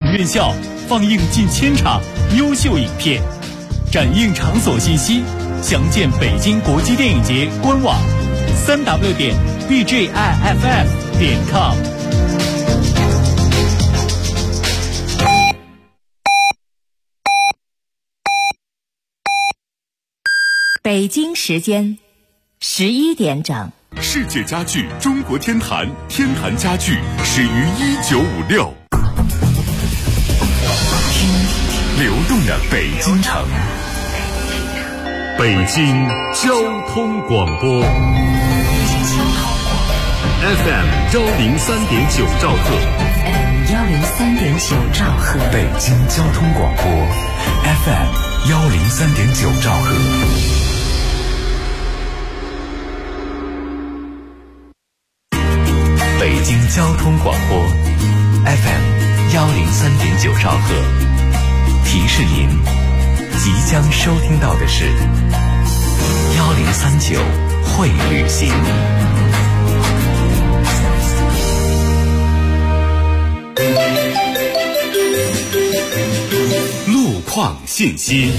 院校放映近1000场优秀影片，展映场所信息，详见北京国际电影节官网3w.bjiff.com。 北京时间11点整。 世界家具中国天坛，天坛家具始于1956。听流动的北京城，北京交通广播 FM 103.9兆赫 103.9兆赫， 北京交通广播 FM 103.9兆赫。北京交通广播 FM 103.9兆赫，提示您即将收听到的是1039会旅行。路况信息。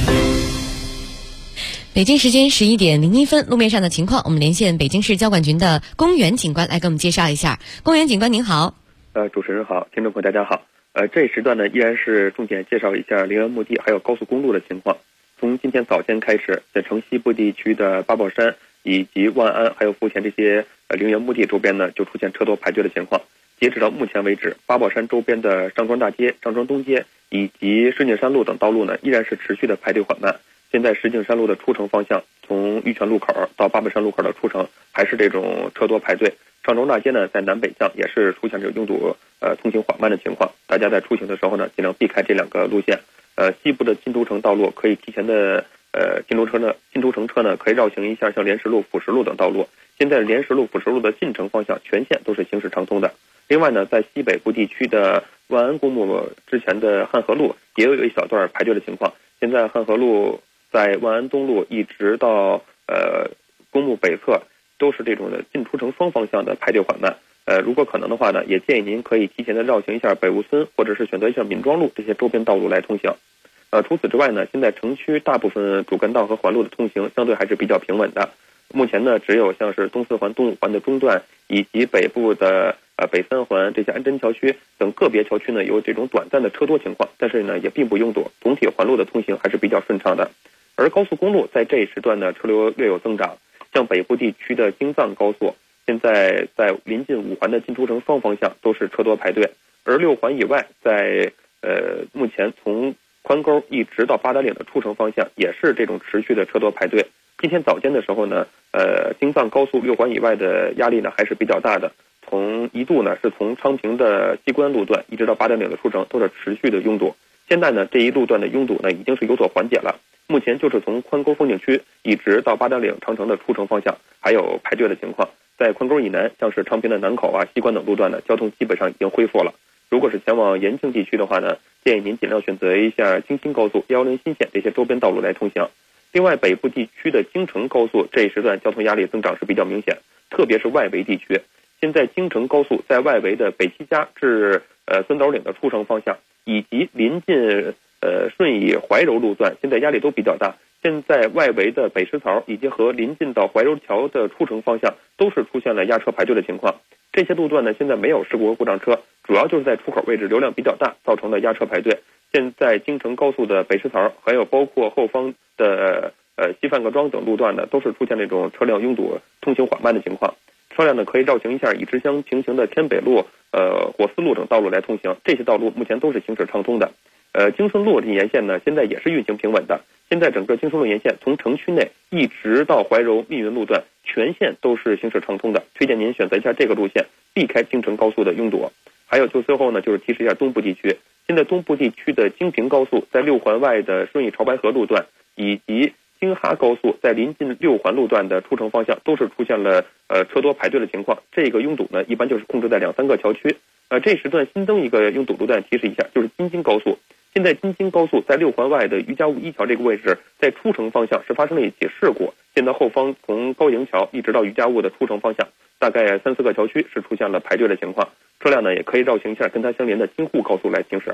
北京时间11点01分，路面上的情况，我们连线北京市交管局的龚元警官来给我们介绍一下。龚元警官您好。 主持人好，听众朋友大家好。这一时段呢，依然是重点介绍一下陵园墓地还有高速公路的情况。从今天早间开始，在城西部地区的八宝山以及万安还有富田这些陵园墓地周边呢，就出现车多排队的情况。截止到目前为止，八宝山周边的上庄大街、上庄东街以及石景山路等道路呢，依然是持续的排队缓慢。现在石景山路的出城方向，从玉泉路口到八宝山路口的出城，还是这种车多排队。上庄大街呢，在南北向也是出现这种拥堵通行缓慢的情况。大家在出行的时候呢，尽量避开这两个路线。西部的金都城道路可以提前的金都城车呢可以绕行一下像莲石路、辅石路等道路。现在莲石路、辅石路的进城方向全线都是行驶畅通的。另外呢，在西北部地区的万安公墓之前的汉河路也有一小段排队的情况。现在汉河路在万安东路一直到公墓北侧都是这种的进出城双方向的排队缓慢。如果可能的话呢，也建议您可以提前的绕行一下北坞村，或者是选择一下闵庄路这些周边道路来通行。除此之外呢，现在城区大部分主干道和环路的通行相对还是比较平稳的。目前呢，只有像是东四环、东五环的中段以及北部的北三环这些安贞桥区等个别桥区呢，有这种短暂的车多情况，但是呢也并不拥堵，总体环路的通行还是比较顺畅的。而高速公路在这一时段呢，车流略有增长，像北部地区的京藏高速现在在临近五环的进出城双方向都是车多排队，而六环以外在目前从宽沟一直到八达岭的出城方向也是这种持续的车多排队。今天早间的时候呢，京藏高速六环以外的压力呢还是比较大的，一度呢是从昌平的西关路段一直到八达岭的出城都是持续的拥堵。现在呢这一路段的拥堵呢已经是有所缓解了，目前就是从宽沟风景区一直到八达岭长城的出城方向还有排队的情况。在宽沟以南，像是昌平的南口啊、西关等路段呢，交通基本上已经恢复了。如果是前往延庆地区的话呢，建议您尽量选择一下京新高速、110新线这些周边道路来通行。另外，北部地区的京承高速这一时段交通压力增长是比较明显，特别是外围地区。现在京承高速在外围的北七家至孙斗岭的出城方向，以及临近顺义怀柔路段，现在压力都比较大。现在外围的北石槽以及和临近到怀柔桥的出城方向都是出现了压车排队的情况。这些路段呢，现在没有事故和故障车，主要就是在出口位置流量比较大，造成的压车排队。现在京承高速的北石槽，还有包括后方的西范各庄等路段呢，都是出现这种车辆拥堵、通行缓慢的情况。车辆呢可以绕行一下以直相平行的天北路、火丝路等道路来通行，这些道路目前都是行驶畅通的。京顺路这沿线呢，现在也是运行平稳的。现在整个京顺路沿线从城区内一直到怀柔密云路段，全线都是行驶畅通的。推荐您选择一下这个路线，避开京承高速的拥堵。还有就最后呢，就是提示一下东部地区。现在东部地区的京平高速在六环外的顺义潮白河路段，以及京哈高速在临近六环路段的出城方向，都是出现了车多排队的情况。这个拥堵呢，一般就是控制在2-3个桥区。这时段新增一个拥堵路段，提示一下，就是京津高速。现在京津高速在六环外的于家坞一桥这个位置，在出城方向是发生了一起事故。现在后方从高营桥一直到于家坞的出城方向，大概3-4个桥区是出现了排队的情况。车辆呢也可以绕行一下跟它相连的京沪高速来行驶。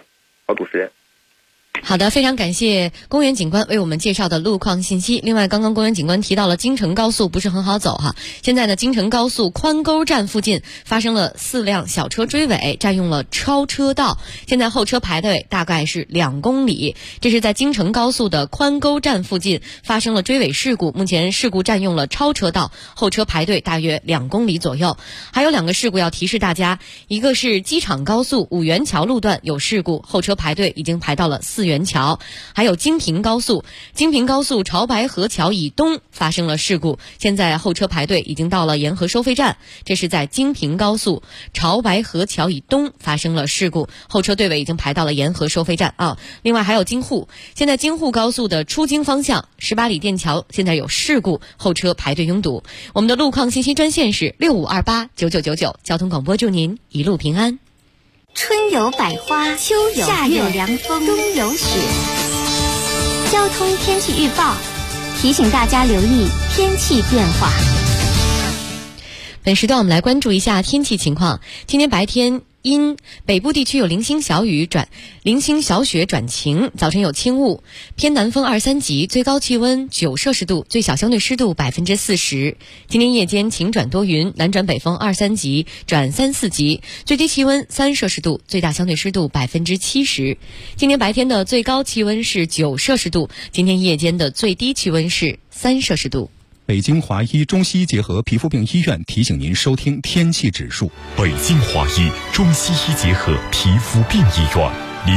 好，主持人。 好的，非常感谢公园警官为我们介绍的路况信息。另外，刚刚公园警官提到了京承高速不是很好走哈。现在呢，京承高速宽沟站附近发生了4辆小车追尾，占用了超车道，现在后车排队大概是2公里。这是在京承高速的宽沟站附近发生了追尾事故，目前事故占用了超车道，后车排队大约2公里左右。还有2个事故要提示大家，一个是机场高速五元桥路段有事故，后车排队已经排到了4元桥。还有京平高速潮白河桥以东发生了事故，现在后车排队已经到了沿河收费站。这是在京平高速潮白河桥以东发生了事故，后车队尾已经排到了沿河收费站啊。另外还有京沪，现在京沪高速的出京方向18里店桥现在有事故，后车排队拥堵。我们的路况信息专线是65289999，交通广播祝您一路平安。 春有百花，秋有夏有凉风，冬有雪。交通天气预报提醒大家留意天气变化。 本时段我们来关注一下天气情况。今天白天因北部地区有零星小雪转晴，早晨有轻雾，偏南风2、3级，最高气温9摄氏度，最小相对湿度40%。今天夜间晴转多云，南转北风2、3级转3、4级，最低气温3摄氏度，最大相对湿度70%。今天白天的最高气温是9摄氏度，今天夜间的最低气温是3摄氏度。 北京华医中西医结合皮肤病医院提醒您收听天气指数。 北京华医中西医结合皮肤病医院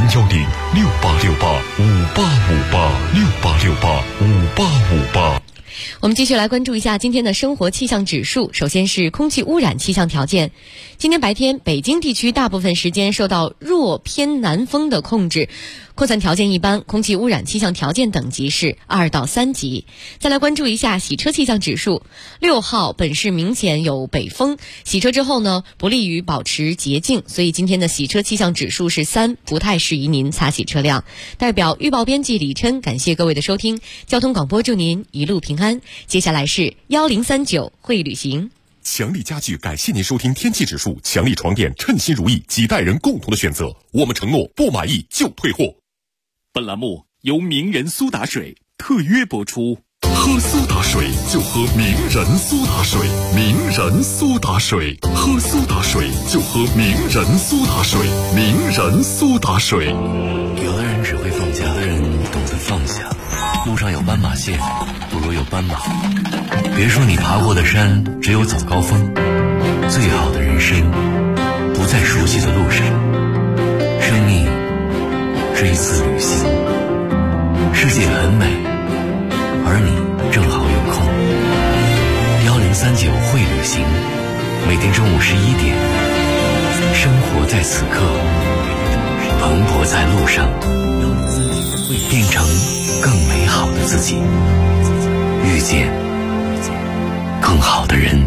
，0106868585858，68685858。 我们继续来关注一下今天的生活气象指数。首先是空气污染气象条件。今天白天北京地区大部分时间受到弱偏南风的控制，扩散条件一般，空气污染气象条件等级是2到3级。再来关注一下洗车气象指数。6号本市明显有北风，洗车之后呢不利于保持洁净，所以今天的洗车气象指数是3，不太适宜您擦洗车辆。代表预报编辑李琛感谢各位的收听，交通广播祝您一路平安。接下来是1039会旅行。 强力家具感谢您收听天气指数，强力床垫称心如意，几代人共同的选择，我们承诺不满意就退货。 本栏目由名人苏打水特约播出。 喝苏打水就喝名人苏打水，名人苏打水，喝苏打水就喝名人苏打水，名人苏打水。 有的人只会放假，有的人懂得放下。路上有斑马线，不如有斑马。别说你爬过的山只有早高峰，最好的人生不在熟悉的路上。生命是一次旅行，世界很美，而你正好有空。1039会旅行，每天中午11点，生活在此刻，蓬勃在路上，变成更美好的自己，遇见更好的人。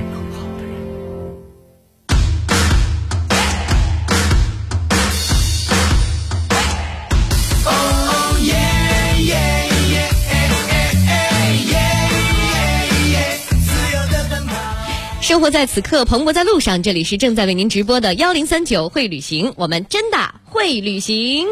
生活在此刻，蓬勃在路上。这里是正在为您直播的1039会旅行，我们真的会旅行。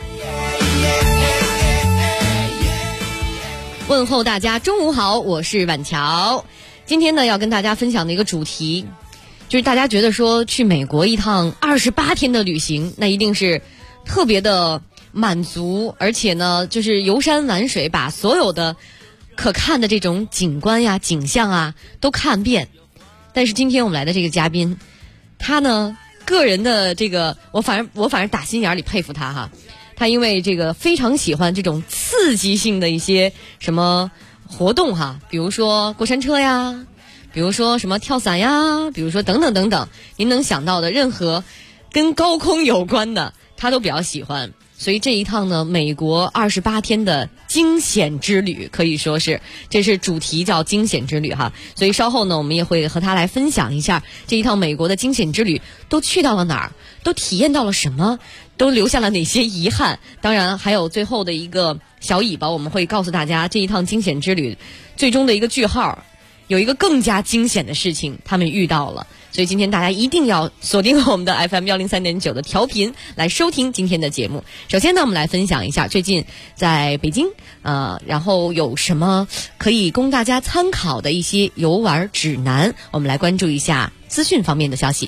问候大家中午好，我是婉乔。今天呢要跟大家分享的一个主题，就是大家觉得说去美国一趟28天的旅行，那一定是特别的满足，而且呢就是游山玩水，把所有的可看的这种景观呀景象啊都看遍。但是今天我们来的这个嘉宾，他呢个人的这个我反正打心眼里佩服他哈。他因为这个非常喜欢这种刺激性的一些什么活动哈，比如说过山车呀，比如说什么跳伞呀，比如说等等等等，您能想到的任何跟高空有关的他都比较喜欢。所以这一趟呢美国28天的惊险之旅，可以说是这是主题叫惊险之旅哈。所以稍后呢我们也会和他来分享一下这一趟美国的惊险之旅都去到了哪儿，都体验到了什么，都留下了哪些遗憾。当然还有最后的一个小尾巴，我们会告诉大家这一趟惊险之旅最终的一个句号，有一个更加惊险的事情他们遇到了。 所以今天大家一定要锁定我们的 FM103.9的调频来收听今天的节目。首先呢，我们来分享一下最近在北京然后有什么可以供大家参考的一些游玩指南，我们来关注一下资讯方面的消息。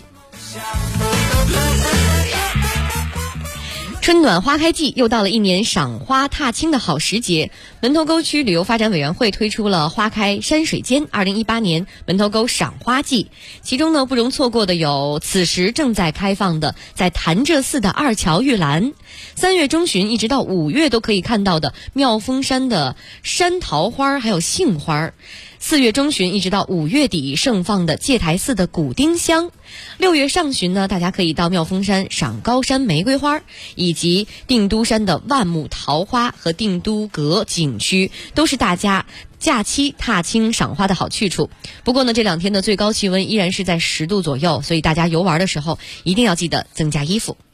春暖花开季，又到了一年赏花踏青的好时节。门头沟区旅游发展委员会推出了花开山水间2018年门头沟赏花季，其中呢不容错过的有此时正在开放的在潭柘寺的二乔玉兰，3月中旬一直到5月都可以看到的妙峰山的山桃花还有杏花，4月中旬一直到5月底盛放的戒台寺的古丁香，6月上旬呢，大家可以到妙峰山赏高山玫瑰花，以及定都山的万木桃花和定都阁景区，都是大家假期踏青赏花的好去处。不过呢，这2天的最高气温依然是在10度左右，所以大家游玩的时候一定要记得增加衣服。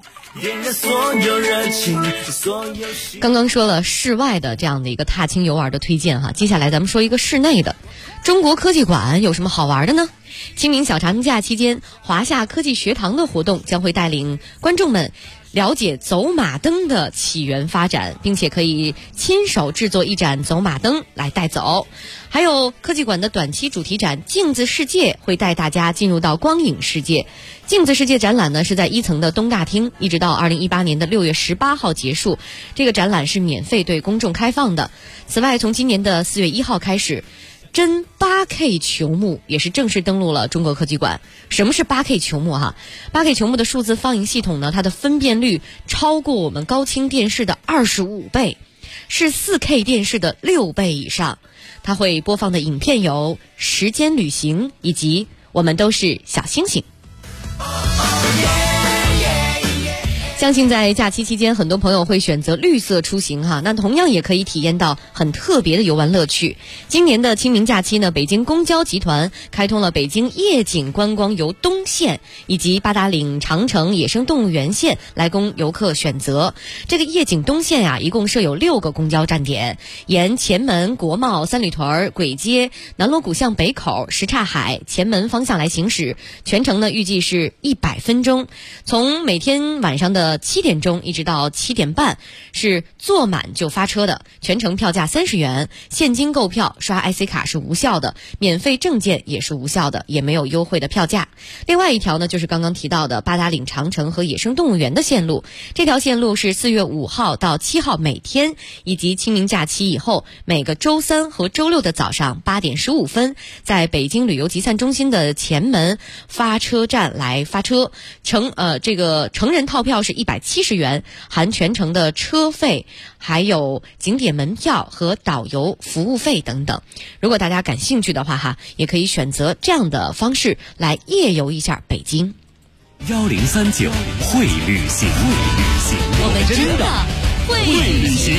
刚刚说了室外的这样的一个踏青游玩的推荐哈，接下来咱们说一个室内的。中国科技馆有什么好玩的呢？清明小长假期间，华夏科技学堂的活动将会带领观众们了解走马灯的起源发展，并且可以亲手制作一盏走马灯来带走。还有科技馆的短期主题展镜子世界会带大家进入到光影世界。镜子世界展览呢是在1层的东大厅，一直到2018年的6月18号结束。这个展览是免费对公众开放的。此外，从今年的4月1号开始，真 8K 球幕也是正式登陆了中国科技馆。什么是 8K 球幕8K 球幕的数字放映系统呢，它的分辨率超过我们高清电视的25倍，是 4K 电视的6倍以上。它会播放的影片有时间旅行以及我们都是小星星。相信在假期期间，很多朋友会选择绿色出行那同样也可以体验到很特别的游玩乐趣。今年的清明假期呢，北京公交集团开通了北京夜景观光游东线以及八达岭长城野生动物园线来供游客选择。这个夜景东线一共设有6个公交站点，沿前门、国贸、三里屯、簋街、南锣鼓巷北口、什刹海、前门方向来行驶，全程呢预计是100分钟。从每天晚上的7点钟一直到7点半是坐满就发车的，全程票价30元，现金购票刷 IC 卡是无效的，免费证件也是无效的，也没有优惠的票价。另外一条呢，就是刚刚提到的八达岭长城和野生动物园的线路，这条线路是4月5号到7号每天，以及清明假期以后每个周3和周6的早上8点15分，在北京旅游集散中心的前门发车站来发车。这个成人套票是170元，含全程的车费，还有景点门票和导游服务费等等。如果大家感兴趣的话也可以选择这样的方式来夜游一下北京。 1039会旅行， 我们真的会旅行。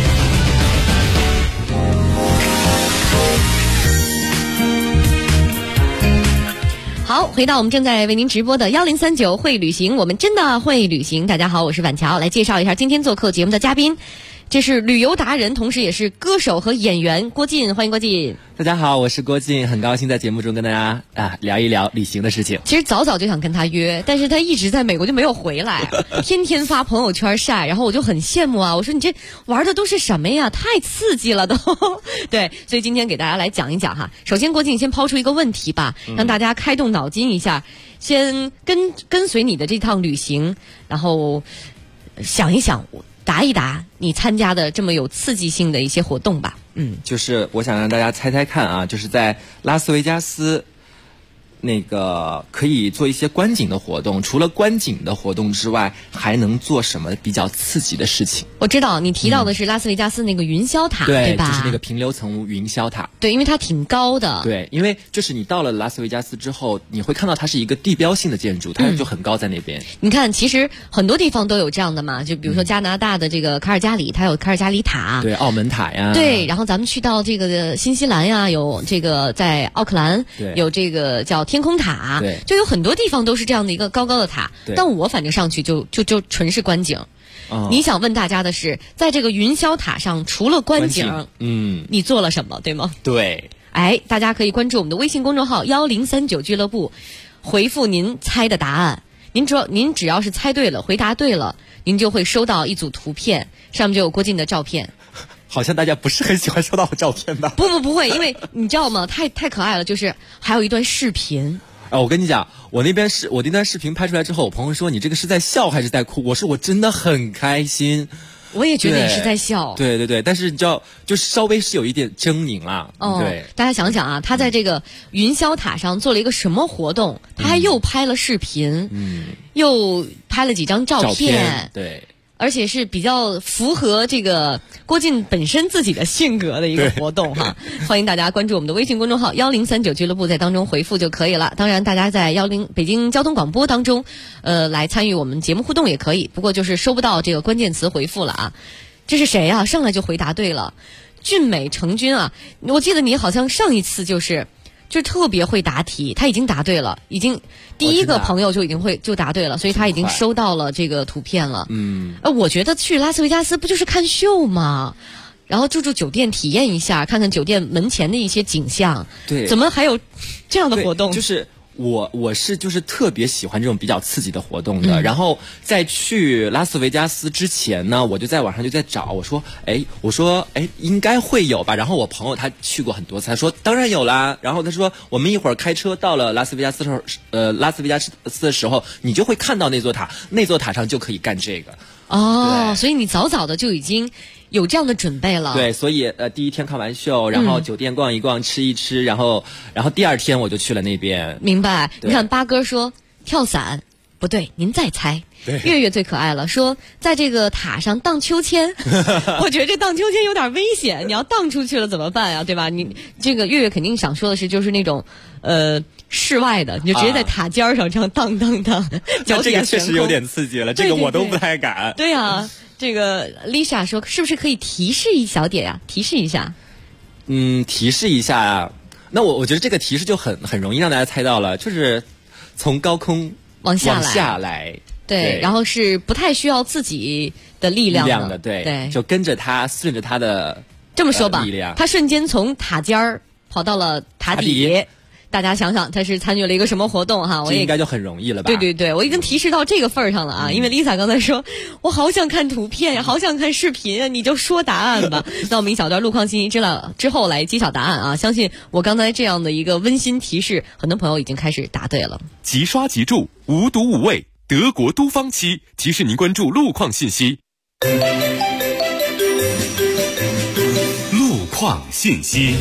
好，回到我们正在为您直播的1039会旅行，我们真的会旅行。大家好，我是婉乔，来介绍一下今天做客节目的嘉宾。这是旅游达人，同时也是歌手和演员郭靖，欢迎郭靖。 大家好，我是郭靖，很高兴在节目中跟大家聊一聊旅行的事情。 其实早早就想跟他约，但是他一直在美国就没有回来，天天发朋友圈晒，然后我就很羡慕我说你这玩的都是什么呀，太刺激了都对，所以今天给大家来讲一讲首先郭靖先抛出一个问题吧，让大家开动脑筋一下，先跟随你的这趟旅行，然后想一想，答一答你参加的这么有刺激性的一些活动吧。 就是我想让大家猜猜看就是在拉斯维加斯那个可以做一些观景的活动，除了观景的活动之外，还能做什么比较刺激的事情？ 我知道你提到的是拉斯维加斯那个云霄塔，对吧？ 就是那个平流层云霄塔。 对，因为它挺高的。 对，因为就是你到了拉斯维加斯之后，你会看到它是一个地标性的建筑，它就很高在那边。 你看，其实很多地方都有这样的嘛，就比如说加拿大的这个卡尔加里，它有卡尔加里塔， 对，澳门塔呀， 对，然后咱们去到这个新西兰呀，有这个在奥克兰，有这个叫天空塔， 对， 就有很多地方都是这样的一个高高的塔，但我反正上去就纯是观景。你想问大家的是，在这个云霄塔上除了观景，你做了什么，对吗？ 对。 大家可以关注我们的微信公众号1039俱乐部， 回复您猜的答案。您只要是猜对了，回答对了，您就会收到一组图片，上面就有郭靖的照片。 好像大家不是很喜欢收到我照片吧？ 不会，因为你知道吗？太可爱了，就是还有一段视频。 我跟你讲，我那段视频拍出来之后，我朋友说你这个是在笑还是在哭？我说我真的很开心。 我也觉得你是在笑。 对，但是你知道，就稍微是有一点狰狞啦。对， 大家想想啊，他在这个云霄塔上做了一个什么活动？他还又拍了视频，又拍了几张照片， 对。 而且是比较符合这个郭靖本身自己的性格的一个活动哈，欢迎大家关注我们的微信公众号1039俱乐部，在当中回复就可以了。当然，大家在北京交通广播当中，来参与我们节目互动也可以，不过就是收不到这个关键词回复了啊。这是谁啊？上来就回答对了，俊美成军啊！我记得你好像上一次就特别会答题，他已经答对了，已经第一个朋友就答对了，所以他已经收到了这个图片了。我觉得去拉斯维加斯不就是看秀吗？然后住酒店体验一下，看看酒店门前的一些景象。 对， 怎么还有这样的活动？ 就是我是就是特别喜欢这种比较刺激的活动的。然后在去拉斯维加斯之前呢，我就在网上就在找，我说应该会有吧。然后我朋友他去过很多次，他说当然有啦。然后他说我们一会儿开车到了拉斯维加斯的时候，你就会看到那座塔，那座塔上就可以干这个。 所以你早早的就已经有这样的准备了。 对，所以第一天看完秀，然后酒店逛一逛，吃一吃，然后第二天我就去了那边。 明白。你看八哥说跳伞不对，您再猜。月月最可爱了，说在这个塔上荡秋千。我觉得这荡秋千有点危险，你要荡出去了怎么办啊？对吧？你这个月月肯定想说的是，就是那种室外的，你就直接在塔尖上这样荡，脚底下悬空。这个确实有点刺激了，这个我都不太敢。 对啊，这个 Lisa 说是不是可以提示一小点呀？提示一下。 提示一下啊。那我觉得这个提示就很容易让大家猜到了，就是从高空往下来。 对，然后是不太需要自己的力量的，对，就跟着他，顺着他的这么说吧， 力量， 他瞬间从塔尖儿跑到了塔底。大家想想，他是参与了一个什么活动哈？ 这应该就很容易了吧？ 对，我已经提示到这个份儿上了啊！因为 Lisa 刚才说，我好想看图片呀，好想看视频啊，你就说答案吧。那我们一小段路况信息之后来揭晓答案啊！相信我刚才这样的一个温馨提示，很多朋友已经开始答对了。 即刷即住，无毒无味。德国都方漆提示您关注路况信息。路况信息。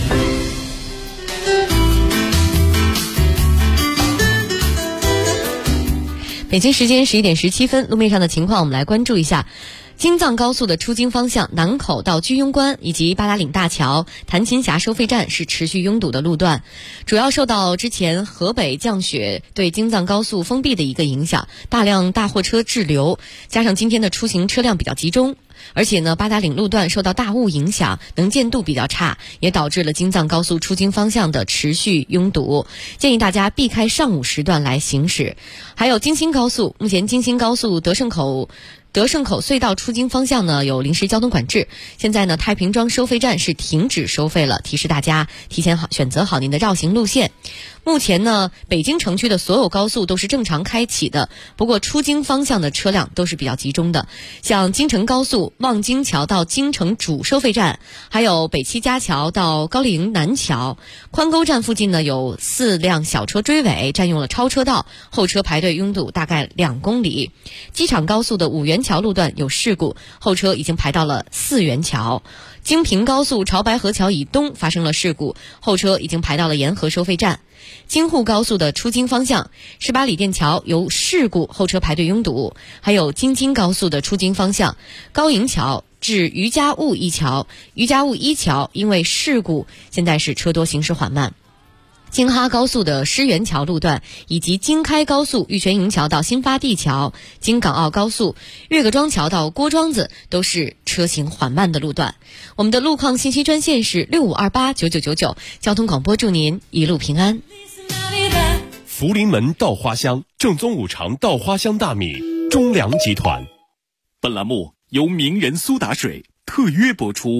北京时间11点17分，路面上的情况我们来关注一下。京藏高速的出京方向南口到居庸关以及八达岭大桥、谭琴峡收费站是持续拥堵的路段，主要受到之前河北降雪对京藏高速封闭的一个影响，大量大货车滞留，加上今天的出行车辆比较集中。而且呢，八达岭路段受到大雾影响，能见度比较差，也导致了京藏高速出京方向的持续拥堵，建议大家避开上午时段来行驶。还有京新高速，目前京新高速德胜口隧道出京方向呢有临时交通管制，现在呢太平庄收费站是停止收费了，提示大家提前选择好您的绕行路线。目前呢，北京城区的所有高速都是正常开启的，不过出京方向的车辆都是比较集中的，像京承高速望京桥到京承主收费站，还有北七家桥到高陵南桥，宽沟站附近呢有4辆小车追尾，占用了超车道，后车排队拥堵大概2公里。机场高速的五元桥路段有事故，后车已经排到了4元桥。京平高速潮白河桥以东发生了事故，后车已经排到了沿河收费站。京沪高速的出京方向18里店桥有事故，后车排队拥堵。还有京津高速的出京方向高营桥至于家务一桥因为事故现在是车多行驶缓慢。京哈高速的狮园桥路段以及京开高速玉泉营桥到新发地桥、京港澳高速岳各庄桥到郭庄子都是车行缓慢的路段。我们的路况信息专线是65289999，交通广播祝您一路平安。 福临门稻花香，正宗五常稻花香大米，中粮集团。本栏目由名人苏打水特约播出。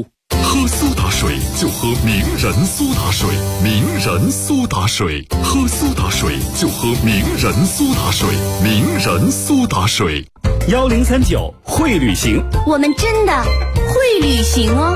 喝苏打水就喝名人苏打水，名人苏打水，喝苏打水就喝名人苏打水，名人苏打水。 1039会旅行， 我们真的会旅行哦。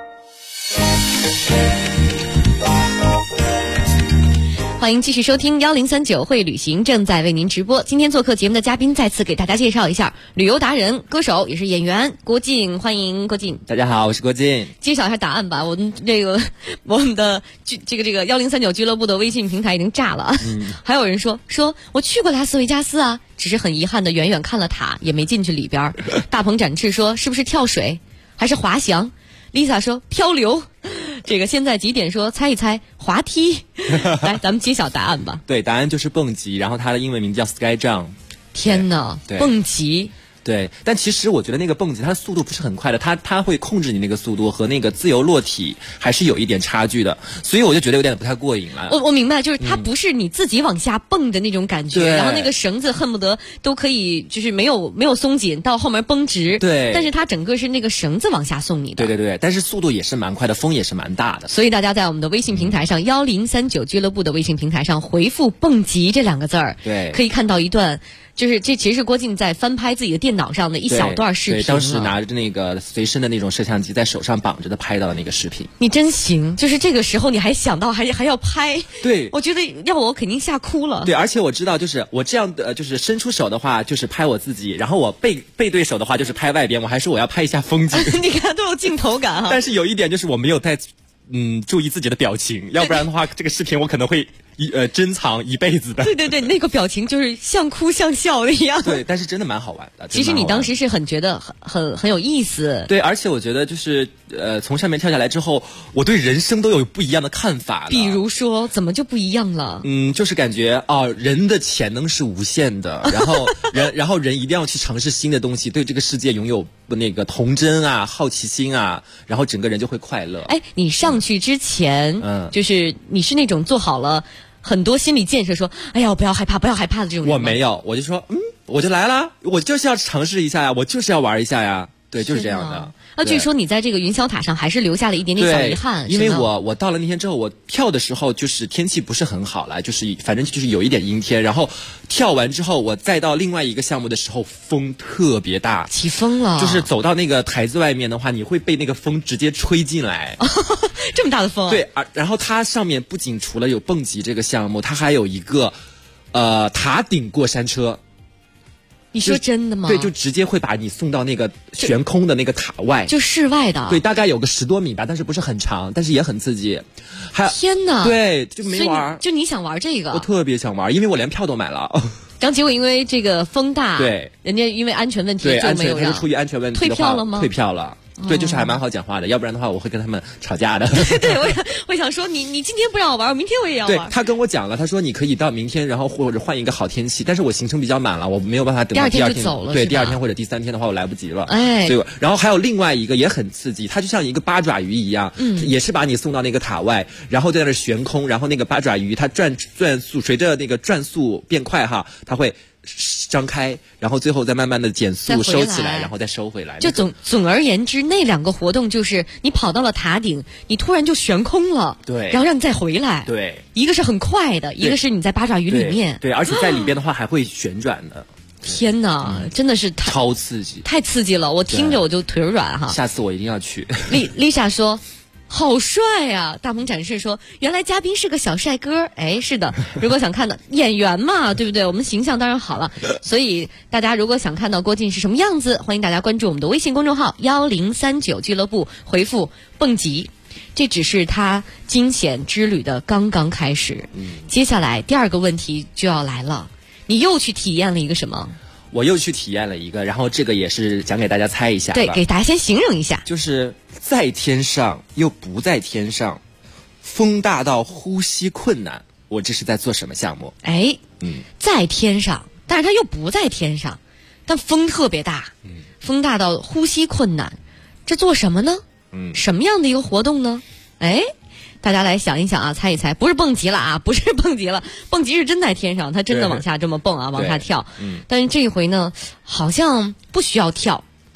欢迎继续收听1039会旅行，正在为您直播。今天做客节目的嘉宾，再次给大家介绍一下旅游达人、歌手也是演员郭靖，欢迎郭靖。 大家好，我是郭靖。 揭晓一下答案吧，我们的这个1039俱乐部的微信平台已经炸了。还有人说我去过拉斯维加斯啊，只是很遗憾的远远看了塔，也没进去里边。大鹏展翅说是不是跳水还是滑翔？Lisa 说漂流。这个现在几点说猜一猜滑梯。来，咱们揭晓答案吧。 对，答案就是蹦极，然后它的英文名叫 Sky Jump。 天哪，蹦极。 对，但其实我觉得那个蹦极它的速度不是很快的，它会控制你那个速度和那个自由落体还是有一点差距的，所以我就觉得有点不太过瘾了。 我明白，就是它不是你自己往下蹦的那种感觉，然后那个绳子恨不得都可以就是没有松紧，到后面绷直。 对， 但是它整个是那个绳子往下送你的。 对，但是速度也是蛮快的，风也是蛮大的。 所以大家在我们的微信平台上1039俱乐部的微信平台上回复蹦极这2个字儿， 对， 可以看到一段。就是这其实是郭靖在翻拍自己的电脑上的一小段视频。 对，当时拿着那个随身的那种摄像机在手上绑着的拍到的那个视频。 你真行，就是这个时候你还想到还要拍。 对， 我觉得要我肯定吓哭了。 对，而且我知道就是我这样的就是伸出手的话就是拍我自己，然后我背对手的话就是拍外边，我还说我要拍一下风景。 你看都有镜头感哈。 但是有一点就是我没有在注意自己的表情，要不然的话这个视频我可能会珍藏一辈子的。 对，那个表情就是像哭像笑的一样。 对，但是真的蛮好玩的。 其实你当时是很觉得很有意思。 对，而且我觉得就是从上面跳下来之后，我对人生都有不一样的看法了。 比如说怎么就不一样了？ 就是感觉人的潜能是无限的，然后人一定要去尝试新的东西，对这个世界拥有那个童真啊、好奇心啊，然后整个人就会快乐。 哎，你上去之前，就是你是那种做好了很多心理建设，说哎呀我不要害怕的这种人吗？ 我没有，我就说我就来了，我就是要尝试一下呀，我就是要玩一下呀。对，就是这样的。 据说你在这个云霄塔上还是留下了一点点小遗憾。 因为我到了那天之后，我跳的时候就是天气不是很好了，就是反正就是有一点阴天，然后跳完之后我再到另外一个项目的时候风特别大， 起风了， 就是走到那个台子外面的话，你会被那个风直接吹进来。 这么大的风。 对，然后它上面不仅除了有蹦极这个项目，它还有一个塔顶过山车。 你说真的吗？ 对，就直接会把你送到那个悬空的那个塔外， 就室外的。 对，大概有个10多米吧，但是不是很长，但是也很刺激。 天哪！ 对，就没玩。 就你想玩这个？ 我特别想玩，因为我连票都买了。 然后结果因为这个风大， 对， 人家因为安全问题就没有让。 他就出于安全问题退票了吗？ 退票了。对，就是还蛮好讲话的，要不然的话我会跟他们吵架的。 对，我想说你今天不让我玩，明天我也要玩。 对，他跟我讲了，他说你可以到明天，然后或者换一个好天气，但是我行程比较满了，我没有办法等到第二天就走了。 对，第2天或者第3天的话我来不及了。 哎， 所以然后还有另外一个也很刺激，它就像一个八爪鱼一样，也是把你送到那个塔外，然后在那悬空，然后那个八爪鱼它转速随着那个转速变快哈，它会张开，然后最后再慢慢的减速收起来，然后再收回来。 就总而言之，那2个活动就是你跑到了塔顶，你突然就悬空了， 对， 然后让你再回来， 对， 一个是很快的，一个是你在八爪鱼里面， 对，而且在里边的话还会旋转的。 天哪，真的是超刺激， 太刺激了，我听着我就腿软哈。 下次我一定要去。 Lisa 说。好帅啊！大鹏展示说，原来嘉宾是个小帅哥。哎，是的，如果想看到演员嘛，对不对？我们形象当然好了，所以大家如果想看到郭靖是什么样子，欢迎大家关注我们的微信公众号1039俱乐部，回复蹦极。这只是他惊险之旅的刚刚开始。接下来第2个问题就要来了，你又去体验了一个什么？ 我又去体验了一个，然后这个也是讲给大家猜一下。 对，给大家先形容一下， 就是在天上又不在天上，风大到呼吸困难，我这是在做什么项目？ 在天上，但是它又不在天上，但风特别大，风大到呼吸困难，这做什么呢？什么样的一个活动呢？大家来想一想啊，猜一猜，不是蹦极了啊，不是蹦极了，蹦极是真在天上，它真的往下这么蹦啊，往下跳。但是这一回呢，好像不需要跳。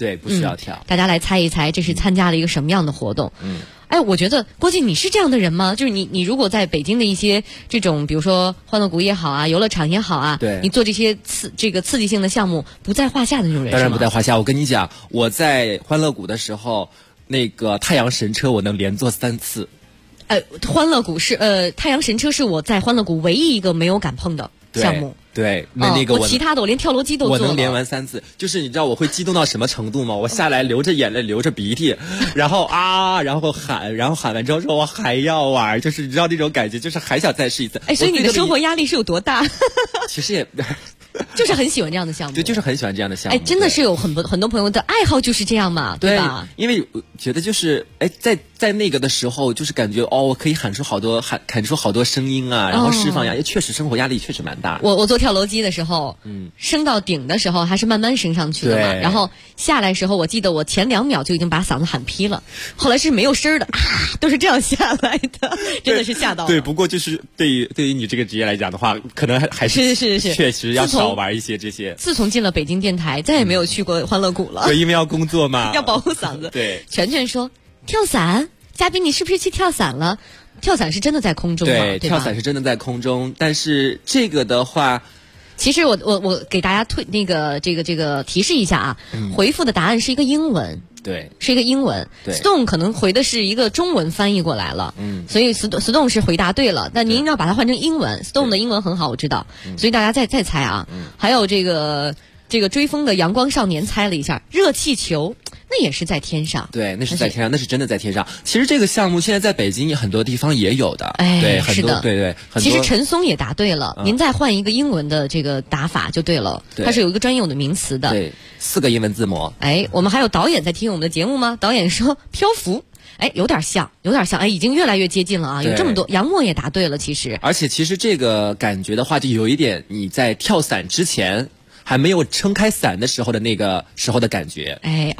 对，不需要跳。 大家来猜一猜，这是参加了一个什么样的活动？哎，我觉得郭靖你是这样的人吗？就是你如果在北京的一些这种，比如说欢乐谷也好啊，游乐场也好啊， 对， 你做这些刺激性的项目不在话下的那种人。 当然不在话下。我跟你讲，我在欢乐谷的时候，那个太阳神车我能连坐3次。 欢乐谷是太阳神车是我在欢乐谷唯一一个没有敢碰的项目。 对，那个我其他的我连跳楼机都做了， 我能连完3次。就是你知道我会激动到什么程度吗？我下来流着眼泪流着鼻涕，然后喊完之后说我还要玩，就是你知道那种感觉，就是还想再试一次。 所以你的生活压力是有多大？ 其实也就是很喜欢这样的项目。 对，就是很喜欢这样的项目。 真的是有很多朋友的爱好就是这样嘛，对吧？ 因为我觉得就是在那个的时候，就是感觉我可以喊出好多声音啊，然后释放压力，确实生活压力确实蛮大。 我做跳楼机的时候，升到顶的时候还是慢慢升上去的嘛，然后下来的时候，我记得我前2秒就已经把嗓子喊劈了，后来是没有声的，都是这样下来的，真的是吓到了。 对，不过就是对于你这个职业来讲的话，可能还是确实要少玩一些这些。 自从进了北京电台，再也没有去过欢乐谷了。 对，因为要工作嘛， 要保护嗓子。 对， 全说跳伞，嘉宾你是不是去跳伞了？跳伞是真的在空中吗？ 对，跳伞是真的在空中，但是这个的话。 其实我给大家这个提示一下啊，回复的答案是一个英文， 对， 是一个英文。Stone 可能回的是一个中文翻译过来了，所以 Stone 是回答对了。但您要把它换成英文 ，Stone 的英文很好，我知道，所以大家再猜啊。还有这个追风的阳光少年猜了一下，热气球。那也是在天上， 对，那是在天上，那是真的在天上。其实这个项目现在在北京很多地方也有的，对， 是的， 对， 其实陈松也答对了，您再换一个英文的这个打法就对了，它是有一个专有的名词的， 对，4个英文字母。 我们还有导演在听我们的节目吗？导演说漂浮。有点像，已经越来越接近了啊！有这么多，杨默也答对了，其实。 而且其实这个感觉的话，就有一点你在跳伞之前。还没有撑开伞的时候的那个时候的感觉。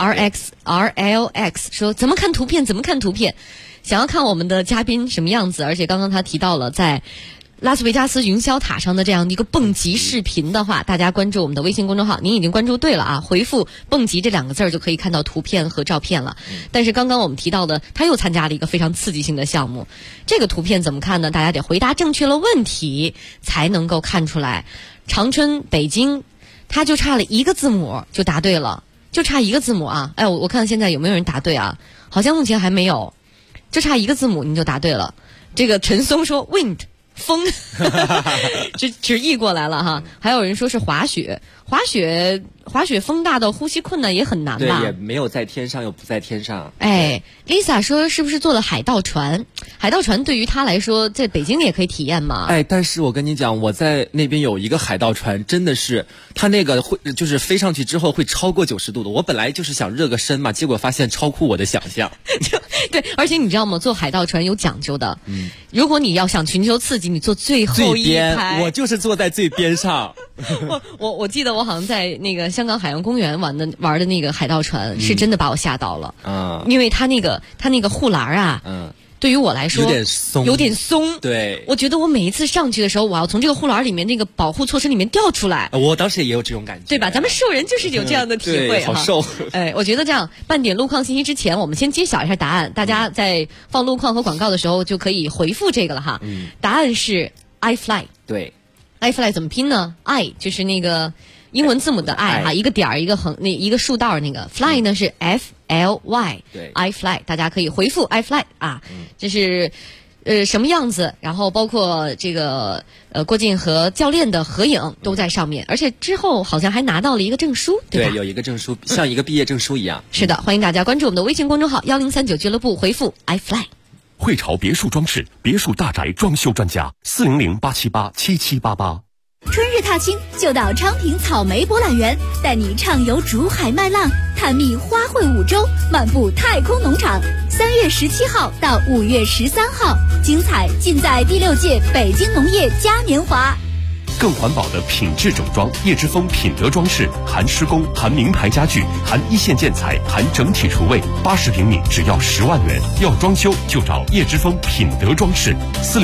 RLX 说怎么看图片？想要看我们的嘉宾什么样子？而且刚刚他提到了在拉斯维加斯云霄塔上的这样一个蹦极视频的话，大家关注我们的微信公众号，您已经关注对了啊！回复蹦极这2个字就可以看到图片和照片了。但是刚刚我们提到的，他又参加了一个非常刺激性的项目。这个图片怎么看呢？大家得回答正确了问题才能够看出来。长春、北京。他就差了1个字母就答对了，就差1个字母啊！我看现在有没有人答对啊？好像目前还没有，就差1个字母您就答对了。这个陈松说 wind 风，直译过来了哈。还有人说是滑雪风大到呼吸困难也很难吧？ 对，也没有在天上又不在天上。 Lisa 说是不是坐了海盗船？海盗船对于他来说，在北京也可以体验吗？ 但是我跟你讲，我在那边有一个海盗船，真的是它那个会就是飞上去之后会超过90度的。我本来就是想热个身嘛，结果发现超乎我的想象。 对，而且你知道吗？坐海盗船有讲究的。如果你要想寻求刺激，你坐最后一排。 我就是坐在最边上。 我记得我好像在那个香港海洋公园玩的那个海盗船，是真的把我吓到了。因为它那个护栏啊，对于我来说有点松。 对， 我觉得我每一次上去的时候，我要从这个护栏里面那个保护措施里面掉出来。 我当时也有这种感觉， 对吧？咱们兽人就是有这样的体会好瘦。 我觉得这样半点路况信息之前，我们先揭晓一下答案。大家在放路况和广告的时候就可以回复这个了哈。答案是 I fly。 对 ，I fly 怎么拼呢 ？I 就是那个英文字母的 I 哈，一个点儿一个横，一个竖道那个 fly 呢是 FLY。 对 ，I fly， 大家可以回复 I fly 啊，这是什么样子？然后包括这个郭靖和教练的合影都在上面，而且之后好像还拿到了一个证书，对吧？ 对，有一个证书，像一个毕业证书一样。 是的，欢迎大家关注我们的微信公众号1039俱乐部，回复 I fly。 汇潮别墅装饰，别墅大宅装修专家，400-878-7788。 春日踏青就到昌平草莓博览园，带你畅游竹海麦浪，探秘花卉五洲，漫步太空农场。3月17号到5月13号，精彩尽在第6届北京农业嘉年华。 更环保的品质整装，叶之峰品德装饰，含施工，含名牌家具，含一线建材，含整体厨卫，80平米只要10万元。要装修就找叶之峰品德装饰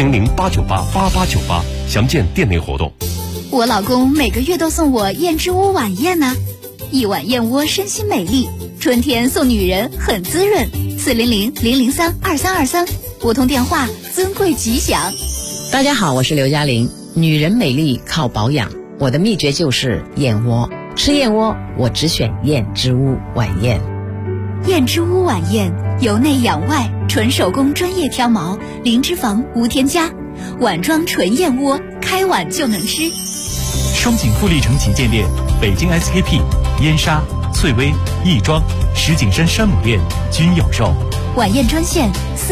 ，400-898-8898，详见店内活动。 我老公每个月都送我燕之屋晚宴呢，一碗燕窝身心美丽， 春天送女人很滋润，400-003-2323，拨通电话，尊贵吉祥。 大家好，我是刘嘉玲。女人美丽靠保养，我的秘诀就是燕窝。吃燕窝，我只选燕之屋晚宴。 燕之屋晚宴，由内养外，纯手工专业挑毛，零脂肪无添加，碗装纯燕窝，开碗就能吃。 双井富力城旗舰店、北京 SKP、燕莎、翠微、亦庄、石景山山姆店均有售。 晚宴专线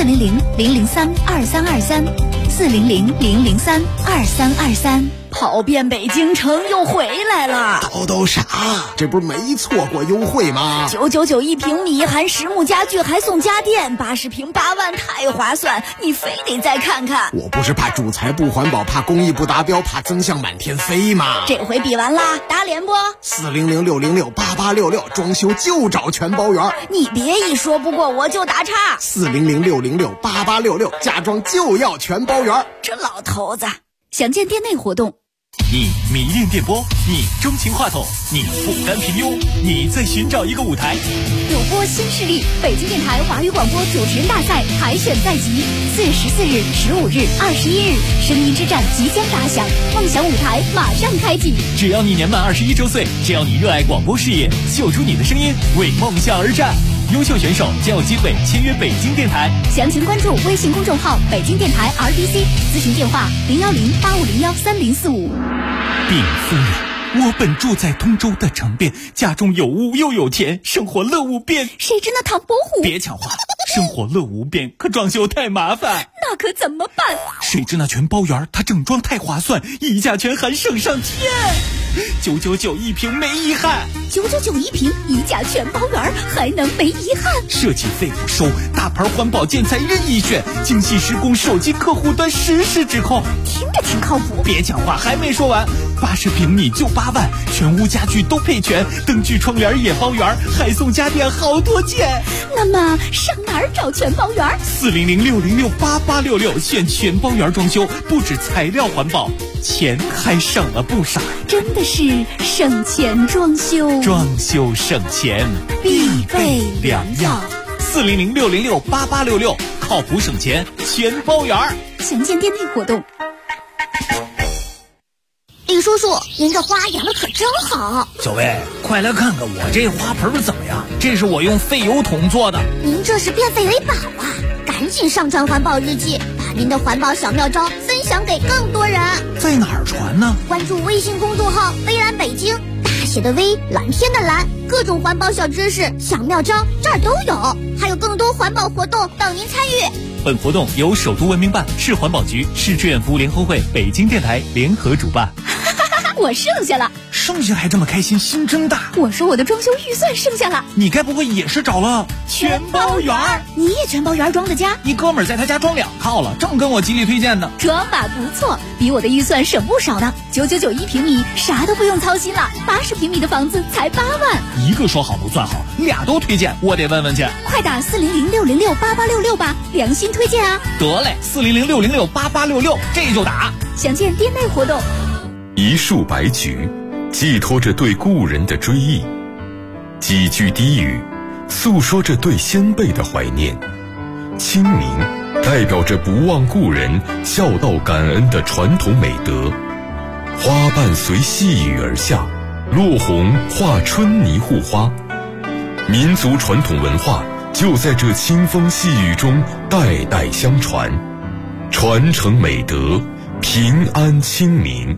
400-003-2323，400-003-2323。跑遍北京城又回来了。 叨啥？这不是没错过优惠吗 ？999一平米，含实木家具还送家电，80平8万，太划算！你非得再看看。 我不是怕主材不环保，怕工艺不达标，怕增项满天飞吗？ 这回比完啦，打脸不 ？400-606-8866，装修就找全包圆。 你别一说不过我就打岔。 400-606-8866，家装就要全包圆。 这老头子，详见店内活动。 你迷恋电波，你钟情话筒，你不甘平庸，你在寻找一个舞台。 主播新势力，北京电台华语广播主持人大赛海选在即，4月14日、15日、21日，声音之战即将打响，梦想舞台马上开启。 只要你年满21周岁，只要你热爱广播事业，秀出你的声音，为梦想而战。优秀选手将有机会签约北京电台。 详情关注微信公众号北京电台 RDC， 咨询电话010-8501-3045。 禀夫人，我本住在通州的城边，家中有屋又有田，生活乐无边。 谁知那唐伯虎？ 别抢话，生活乐无边，可装修太麻烦。 那可怎么办？ 谁知那全包圆，它整装太划算，溢价权还省上天。999一平没遗憾 ，999一平，溢价全包圆，还能没遗憾？ 设计费不收，大牌环保建材任意选，精细施工，手机客户端实时指控， 听着挺靠谱。 别讲话，还没说完，80平米就8万，全屋家具都配全，灯具窗帘也包圆，还送家电好多件。 那么上哪儿找全包圆 ？400-606-8866，选全包圆装修，不止材料环保，钱还省了不少。 真的是省钱装修， 装修省钱必备良药。 400-606-8866，靠谱省钱全包圆。 详见店内活动。 李叔叔，您这花养的可真好。 小薇，快来看看我这花盆怎么样？这是我用废油桶做的。 您这是变废为宝啊！赶紧上传环保日记，把您的环保小妙招分享给更多人。 在哪儿传呢？ 关注微信公众号微蓝北京，大写的微，蓝天的蓝，各种环保小知识、小妙招这儿都有，还有更多环保活动等您参与。 本活动由首都文明办、市环保局、市志愿服务联合会、北京电台联合主办。 我剩下了， 剩下还这么开心，心真大。 我说我的装修预算剩下了， 你该不会也是找了全包圆？你也全包圆装的家？ 一哥们儿在他家装2套了，正跟我极力推荐呢。 装吧不错，比我的预算省不少呢。999一平米，啥都不用操心了。80平米的房子才8万。 一个说好不算好，2都推荐，我得问问去。 快打400-606-8866吧，良心推荐啊！ 得嘞，400-606-8866，这就打。 详见店内活动。 一束白菊，寄托着对故人的追忆；几句低语，诉说着对先辈的怀念。清明代表着不忘故人、孝道感恩的传统美德。花瓣随细雨而下，落红化春泥护花。民族传统文化就在这清风细雨中代代相传，传承美德，平安清明。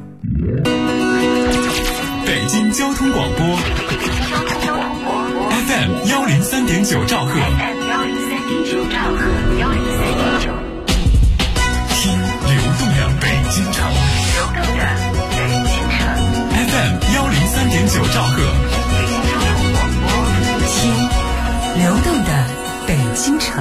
北京交通广播 FM 103.9兆赫，听流动的北京城，FM 103.9兆赫， 听流动的北京城。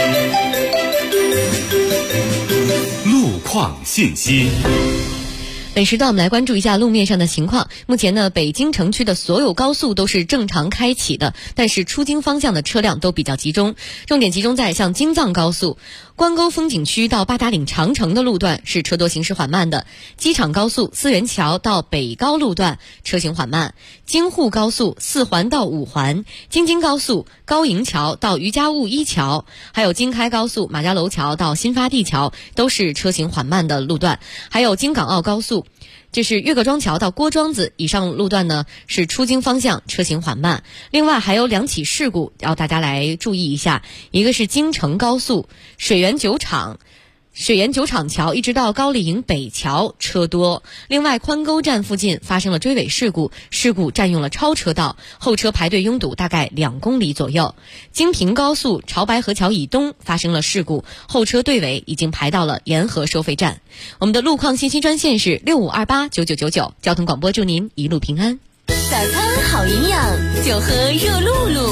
路况信息。 本时段我们来关注一下路面上的情况。目前呢，北京城区的所有高速都是正常开启的，但是出京方向的车辆都比较集中，重点集中在像京藏高速、关沟风景区到八达岭长城的路段是车多行驶缓慢的，机场高速思源桥到北高路段车行缓慢，京沪高速4环到5环，京津高速高营桥到于家务一桥，还有京开高速马家楼桥到新发地桥都是车行缓慢的路段，还有京港澳高速这是岳各庄桥到郭庄子以上路段呢，是出京方向车行缓慢。另外还有2起事故要大家来注意一下，一个是京承高速水源酒厂桥一直到高丽营北桥车多，另外宽沟站附近发生了追尾事故占用了超车道，后车排队拥堵大概2公里左右。京平高速潮白河桥以东发生了事故，后车队尾已经排到了沿河收费站。我们的路况信息专线是65289999，交通广播祝您一路平安。 早餐好营养，就喝热露露。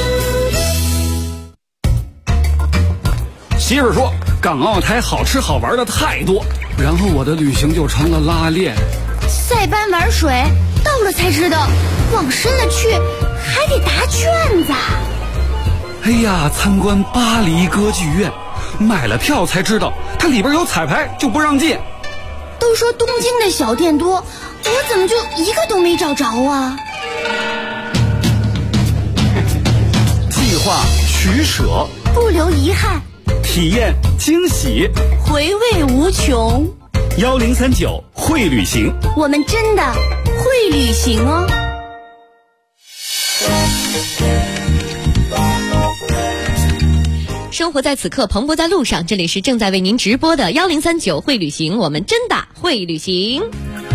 媳妇说港澳台好吃好玩的太多，然后我的旅行就成了拉练。 塞班玩水，到了才知道往深了去还得答卷子。 哎呀，参观巴黎歌剧院，买了票才知道它里边有彩排就不让进。 都说东京的小店多，我怎么就一个都没找着啊？ 计划取舍， 不留遗憾， 体验惊喜， 回味无穷。 1039会旅行， 我们真的会旅行哦。 生活在此刻，蓬勃在路上。这里是正在为您直播的1039会旅行，我们真的会旅行。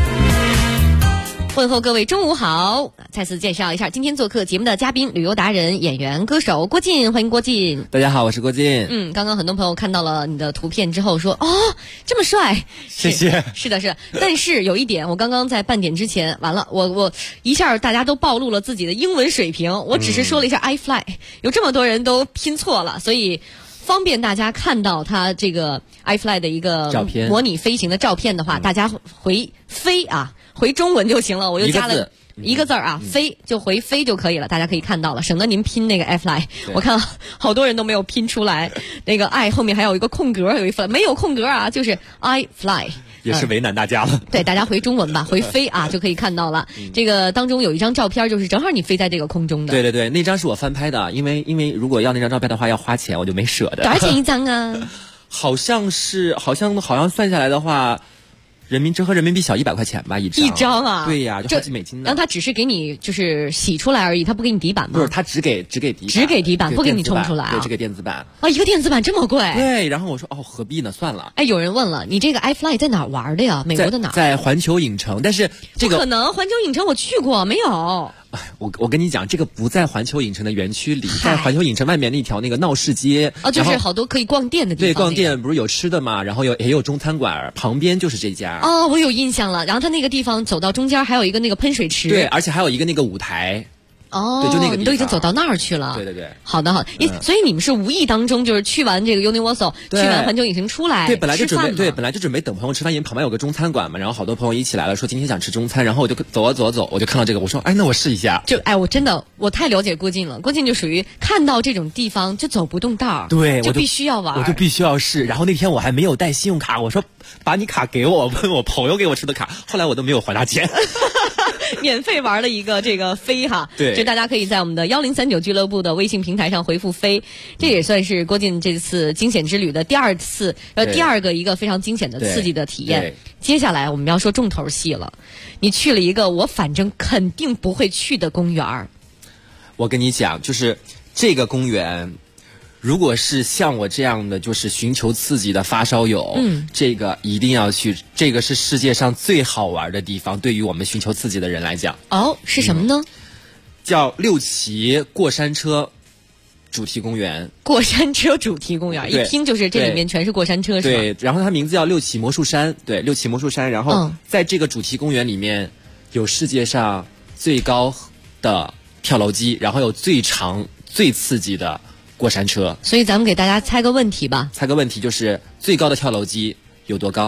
问候各位中午好，再次介绍一下今天做客节目的嘉宾，旅游达人、演员、歌手郭靖，欢迎郭靖。 大家好，我是郭靖。 刚刚很多朋友看到了你的图片之后说，哦，这么帅， 谢谢。 是的。但是有一点，我刚刚在半点之前，完了，我一下大家都暴露了自己的英文水平，我只是说了一下 I fly，有这么多人都拼错了，所以方便大家看到他这个 I fly 的一个照片模拟飞行的照片的话，大家回飞啊。回中文就行了，我就加了一个字啊，飞就回飞就可以了，大家可以看到了，省得您拼那个 I fly。我看好多人都没有拼出来，那个 I 后面还有一个空格，有一fly没有空格啊，就是 I fly。 也是为难大家了。 对，大家回中文吧，回飞啊就可以看到了。这个当中有一张照片，就是正好你飞在这个空中的。 对，那张是我翻拍的，因为如果要那张照片的话要花钱，我就没舍得。 多少钱一张啊？ 好像算下来的话。折合人民币小100块钱吧一张啊， 对呀，就好几美金呢。 然后他只是给你就是洗出来而已，他不给你底板吗？ 不是，他只给底板，不给你冲出来啊。 对，只给电子版啊，一个电子版这么贵？ 对，然后我说何必呢？算了。 哎，有人问了，你这个 iFly 在哪玩的呀？美国的哪？ 在环球影城，但是这个不可能，环球影城我去过，没有。 我跟你讲，这个不在环球影城的园区里，在环球影城外面那条那个闹市街就是好多可以逛店的地方。 对，逛店不是有吃的嘛，然后也有中餐馆，旁边就是这家。 我有印象了。然后它那个地方走到中间还有一个那个喷水池， 对，而且还有一个那个舞台。 对， 就那个你都已经走到那儿去了。 对。 好的。所以你们是无意当中就是去完这个 Universal， 去完环球影城出来， 对，本来就准备等朋友吃饭，因为旁边有个中餐馆嘛，然后好多朋友一起来了，说今天想吃中餐，然后我就走，我就看到这个，我说那我试一下。 我太了解郭靖了，郭靖就属于看到这种地方就走不动道， 对， 就必须要玩， 我就必须要试。然后那天我还没有带信用卡，我说把你卡给我，问我朋友给我吃的卡，后来我都没有还他钱。 免费玩了一个这个飞哈， 对， 就大家可以在我们的1039俱乐部的微信平台上回复飞，这也算是郭靖这次惊险之旅的第二个一个非常惊险的刺激的体验。接下来我们要说重头戏了，你去了一个我反正肯定不会去的公园。 我跟你讲，就是这个公园。如果是像我这样的就是寻求刺激的发烧友，这个一定要去，这个是世界上最好玩的地方，对于我们寻求刺激的人来讲。 是什么呢？ 叫六旗过山车主题公园。 过山车主题公园，一听就是这里面全是过山车，是吧？ 对，然后它名字叫六旗魔术山，对，六旗魔术山。然后在这个主题公园里面，有世界上最高的跳楼机，然后有最长最刺激的过山车。 所以咱们给大家猜个问题吧。 猜个问题就是最高的跳楼机有多高？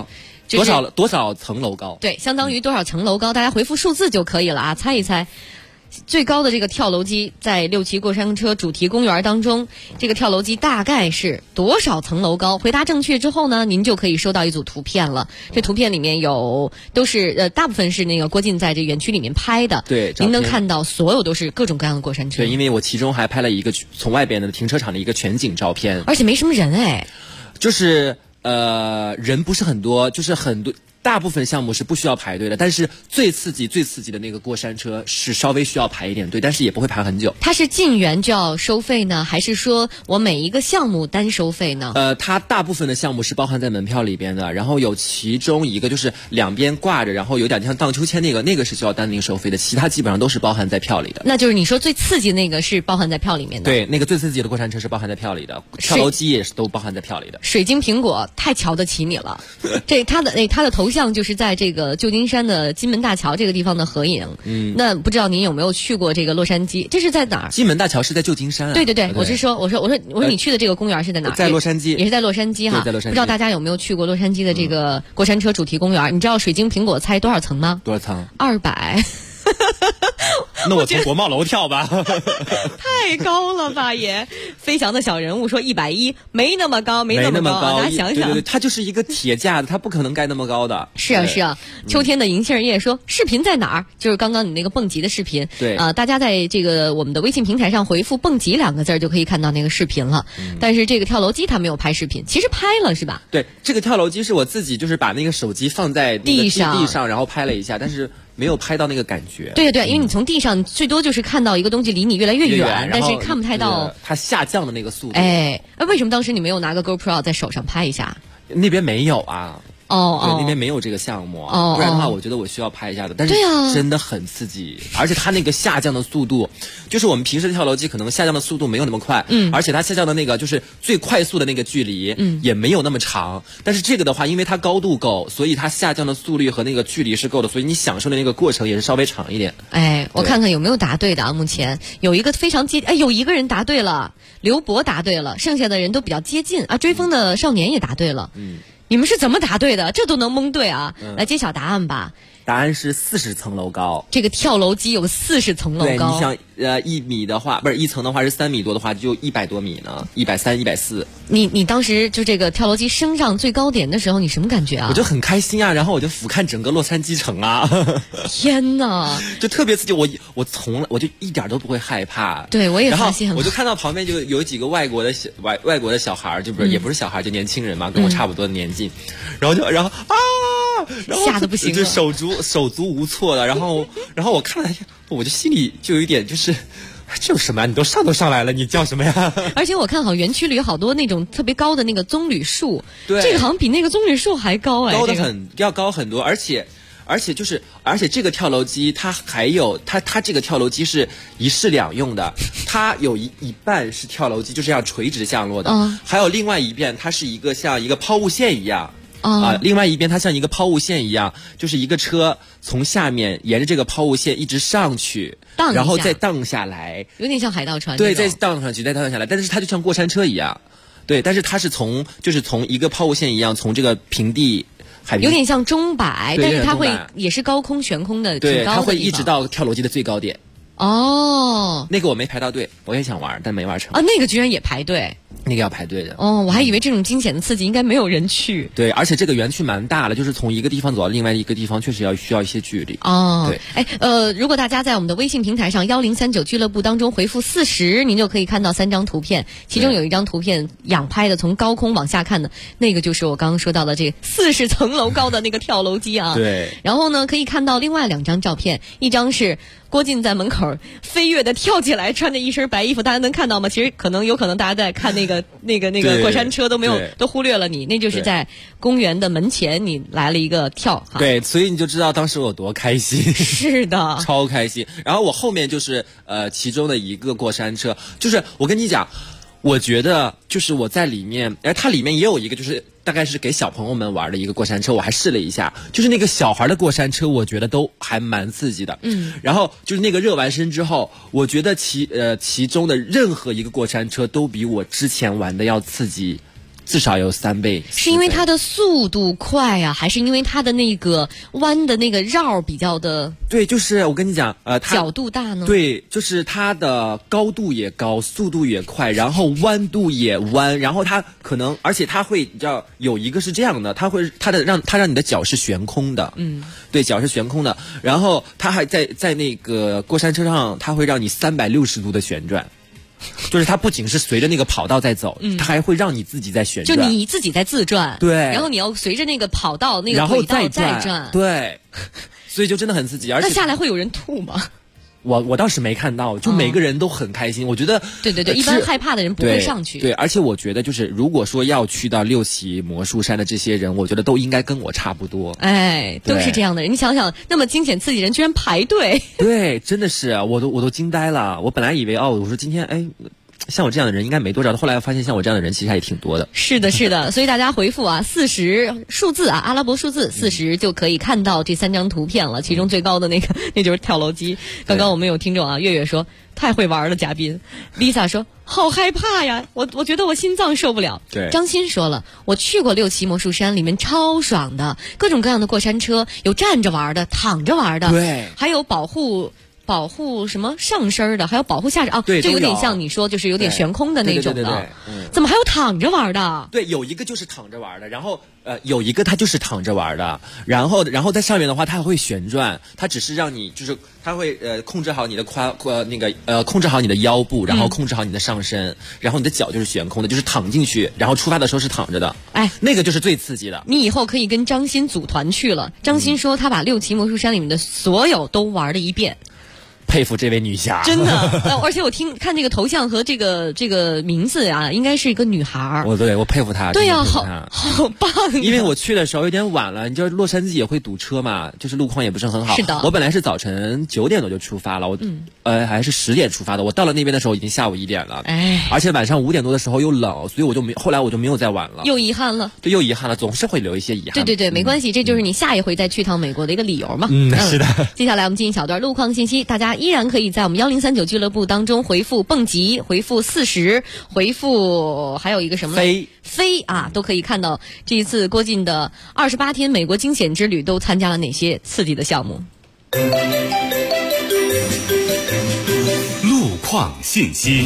多少层楼高？ 对，相当于多少层楼高，大家回复数字就可以了啊，猜一猜。最高的这个跳楼机在六旗过山车主题公园当中，这个跳楼机大概是多少层楼高？回答正确之后呢，您就可以收到一组图片了。这图片里面都是大部分是那个郭靖在这园区里面拍的。 对， 您能看到所有都是各种各样的过山车。 对，因为我其中还拍了一个从外边的停车场的一个全景照片， 而且没什么人哎， 就是人不是很多，就是很多。大部分项目是不需要排队的，但是最刺激的那个过山车是稍微需要排一点队，但是也不会排很久。 它是进园就要收费呢，还是说我每一个项目单收费呢？ 它大部分的项目是包含在门票里边的，然后有其中一个就是两边挂着，然后有点像荡秋千那个是需要单另收费的，其他基本上都是包含在票里的。 那就是你说最刺激那个是包含在票里面的？ 对，那个最刺激的过山车是包含在票里的，跳楼机也是都包含在票里的。 水晶苹果太瞧得起你了，他的头像就是在这个旧金山的金门大桥这个地方的合影。那不知道您有没有去过这个洛杉矶？这是在哪儿？ 金门大桥是在旧金山啊。 对，我是说，我说你去的这个公园是在哪儿？ 在洛杉矶， 也是在洛杉矶哈。 在洛杉矶。 不知道大家有没有去过洛杉矶的这个过山车主题公园？你知道水晶苹果猜多少层吗？ 多少层 ？200。 那我从国贸楼跳吧。 太高了吧也！飞翔的小人物说110，没那么高，没那么高。大家想想， 对，它就是一个铁架子，它不可能盖那么高的。 是啊。秋天的银杏叶说视频在哪儿？就是刚刚你那个蹦极的视频。 对大家在这个我们的微信平台上回复蹦极2个字就可以看到那个视频了。但是这个跳楼机它没有拍视频，其实拍了是吧？ 对，这个跳楼机是我自己就是把那个手机放在地上，然后拍了一下，但是没有拍到那个感觉。 对，因为你从地上最多就是看到一个东西离你越来越远，但是看不太到它下降的那个速度。 为什么当时你没有拿个 GoPro 在手上拍一下？ 那边没有啊。对，那边没有这个项目，不然的话，我觉得我需要拍一下的。但是真的很刺激，而且它那个下降的速度，就是我们平时的跳楼机可能下降的速度没有那么快，而且它下降的那个就是最快速的那个距离，也没有那么长。但是这个的话，因为它高度够，所以它下降的速率和那个距离是够的，所以你享受的那个过程也是稍微长一点。 我看看有没有答对的啊？目前有一个非常有一个人答对了，刘博答对了，剩下的人都比较接近啊。追风的少年也答对了，你们是怎么答对的？这都能蒙对啊！来揭晓答案吧。 答案是40层楼高。 这个跳楼机有40层楼高。 对，你想1米的话，不是1层的话是3米多的话，就100多米呢，130、140。 你当时就这个跳楼机升上最高点的时候，你什么感觉啊？ 我就很开心啊，然后我就俯瞰整个洛杉矶城啊。 天哪， 就特别刺激！我就一点都不会害怕。 对，我也发现。 然后我就看到旁边就有几个外国的小孩，就不是也不是小孩，就年轻人嘛，跟我差不多的年纪，然后吓得不行了， 就手足无措的。然后我看了，我就心里就有一点就是这有什么呀？你都上来了，你叫什么呀？ 而且我看好园区里有好多那种特别高的那个棕榈树， 对， 这个好像比那个棕榈树还高高的要高很多，而且这个跳楼机它还有它这个跳楼机是一式两用的，它有一半是跳楼机，就是这样垂直降落的，还有另外一边它是一个像一个抛物线一样。另外一边它像一个抛物线一样，就是一个车从下面沿着这个抛物线一直上去，然后再荡下来， 有点像海盗船。 对，再荡上去，再荡下来，但是它就像过山车一样。对，但是它是从一个抛物线一样，从这个平地海平， 有点像钟摆，但是它会也是高空悬空的， 对， 它会一直到跳楼机的最高点。那个我没排到队，我也想玩，但没玩成。 那个居然也排队。 那个要排队的。 我还以为这种惊险的刺激应该没有人去。 对，而且这个园区蛮大的，就是从一个地方走到另外一个地方，确实需要一些距离。 对。如果大家在我们的微信平台上1039俱乐部当中回复40，您就可以看到3张图片，其中有一张图片仰拍的，从高空往下看的，那个就是我刚刚说到的这40层楼高的那个跳楼机啊。 对。 然后呢，可以看到另外2张照片，一张是郭靖在门口飞跃的跳起来，穿着一身白衣服，大家能看到吗？其实有可能大家在看那个过山车都没有，都忽略了你，那就是在公园的门前你来了一个跳。 对，所以你就知道当时我有多开心。 是的， 超开心。然后我后面就是其中的一个过山车，就是我跟你讲，我觉得就是我在里面，它里面也有一个就是大概是给小朋友们玩的一个过山车，我还试了一下，就是那个小孩的过山车，我觉得都还蛮刺激的。然后就是那个热完身之后，我觉得其中的任何一个过山车都比我之前玩的要刺激至少有3倍。 是因为它的速度快啊，还是因为它的那个弯的那个绕比较的？ 对，就是我跟你讲，它角度大呢？ 对，就是它的高度也高，速度也快，然后弯度也弯，然后它可能，而且它会，你知道，有一个是这样的，它让你的脚是悬空的，对，脚是悬空的，然后它还在那个过山车上，它会让你360度的旋转。就是它不仅是随着那个跑道在走，它还会让你自己在旋转， 就你自己在自转， 对， 然后你要随着那个跑道那个轨道再转， 对，所以就真的很刺激。而且那下来会有人吐吗？ 我倒是没看到，就每个人都很开心。我觉得对，一般害怕的人不会上去。 对，而且我觉得就是如果说要去到6旗魔术山的这些人，我觉得都应该跟我差不多。 哎，都是这样的人。你想想，那么惊险刺激人居然排队。 对，真的是，我都惊呆了。我本来以为我说今天像我这样的人应该没多少，后来发现像我这样的人其实还也挺多的。 是的，所以大家回复40数字阿拉伯数字40就可以看到这3张图片了。其中最高的那个那就是跳楼机。刚刚我们有听众月月说太会玩了，嘉宾 Lisa 说好害怕呀，我觉得我心脏受不了。 对， 张欣说了，我去过6旗魔术山，里面超爽的，各种各样的过山车，有站着玩的，躺着玩的， 对， 还有保护什么上身的，还有保护下身对， 就有点像你说，就是有点悬空的那种的。 对， 怎么还有躺着玩的？ 对，有一个就是躺着玩的，然后有一个它就是躺着玩的，然后在上面的话它还会旋转，它只是让你就是它会控制好你的控制好你的腰部，然后控制好你的上身，然后你的脚就是悬空的，就是躺进去，然后出发的时候是躺着的。 哎， 那个就是最刺激的。 你以后可以跟张欣组团去了。张欣说他把6旗魔术山里面的所有都玩了一遍。 佩服这位女侠， 真的，而且我看这个头像和这个名字啊，应该是一个女孩。 我佩服她。 对呀，好棒！ 因为我去的时候有点晚了，你知道洛杉矶也会堵车嘛，就是路况也不是很好。 是的， 我本来是早晨9点多就出发了，还是10点出发的。我到了那边的时候已经下午1点了，而且晚上5点多的时候又冷，所以后来我就没有再玩了。 又遗憾了， 对，又遗憾了，总是会留一些遗憾。 对，没关系，这就是你下一回再去趟美国的一个理由嘛。 是的。 接下来我们进行一小段路况信息，大家依然可以在我们1039俱乐部当中回复蹦极，回复40，回复还有一个什么飞都可以看到这一次郭靖的28天美国惊险之旅都参加了哪些刺激的项目。 路况信息。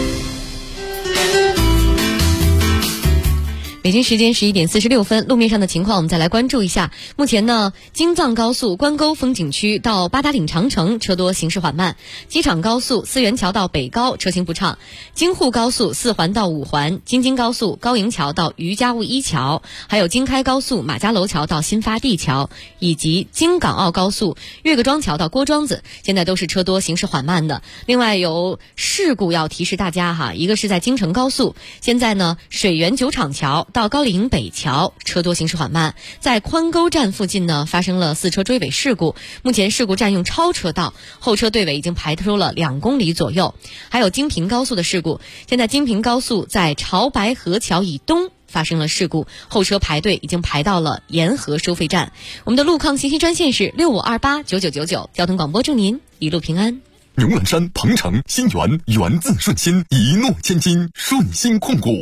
北京时间11点46分，路面上的情况我们再来关注一下。目前呢，京藏高速关沟风景区到八达岭长城车多，行驶缓慢；机场高速思源桥到北高车行不畅；京沪高速4环到5环；京津高速高营桥到于家务一桥；还有京开高速马家楼桥到新发地桥，以及京港澳高速岳各庄桥到郭庄子，现在都是车多，行驶缓慢的。另外有事故要提示大家一个是在京承高速，现在呢水源酒厂桥到高岭北桥车多，行驶缓慢。在宽沟站附近呢发生了4车追尾事故，目前事故占用超车道，后车队尾已经排出了2公里左右。还有京平高速的事故，现在京平高速在潮白河桥以东发生了事故，后车排队已经排到了沿河收费站。我们的路况信息专线是65289999，交通广播祝您一路平安。 牛栏山、鹏城、新源，源自顺心，一诺千金，顺心控股。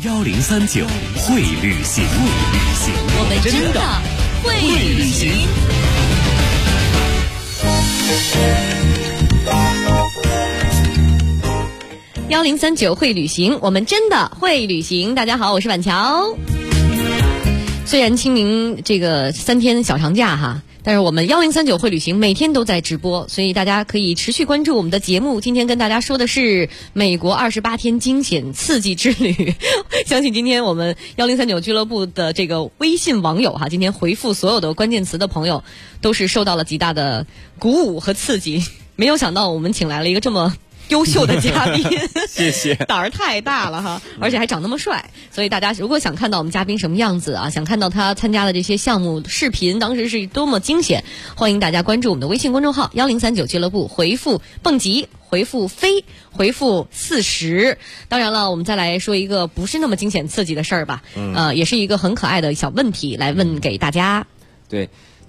1039会旅行， 我们真的会旅行。1039会旅行，我们真的会旅行。大家好，我是婉乔。虽然清明这个3天小长假但是我们1039会旅行每天都在直播，所以大家可以持续关注我们的节目。今天跟大家说的是美国28天惊险刺激之旅。相信今天我们1039俱乐部的这个微信网友今天回复所有的关键词的朋友都是受到了极大的鼓舞和刺激。没有想到我们请来了一个这么优秀的嘉宾， 谢谢， 胆儿太大了而且还长那么帅，所以大家如果想看到我们嘉宾什么样子想看到他参加的这些项目视频当时是多么惊险，欢迎大家关注我们的微信公众号1039俱乐部，回复蹦极，回复飞，回复40。当然了，我们再来说一个不是那么惊险刺激的事儿吧，也是一个很可爱的小问题来问给大家。 对，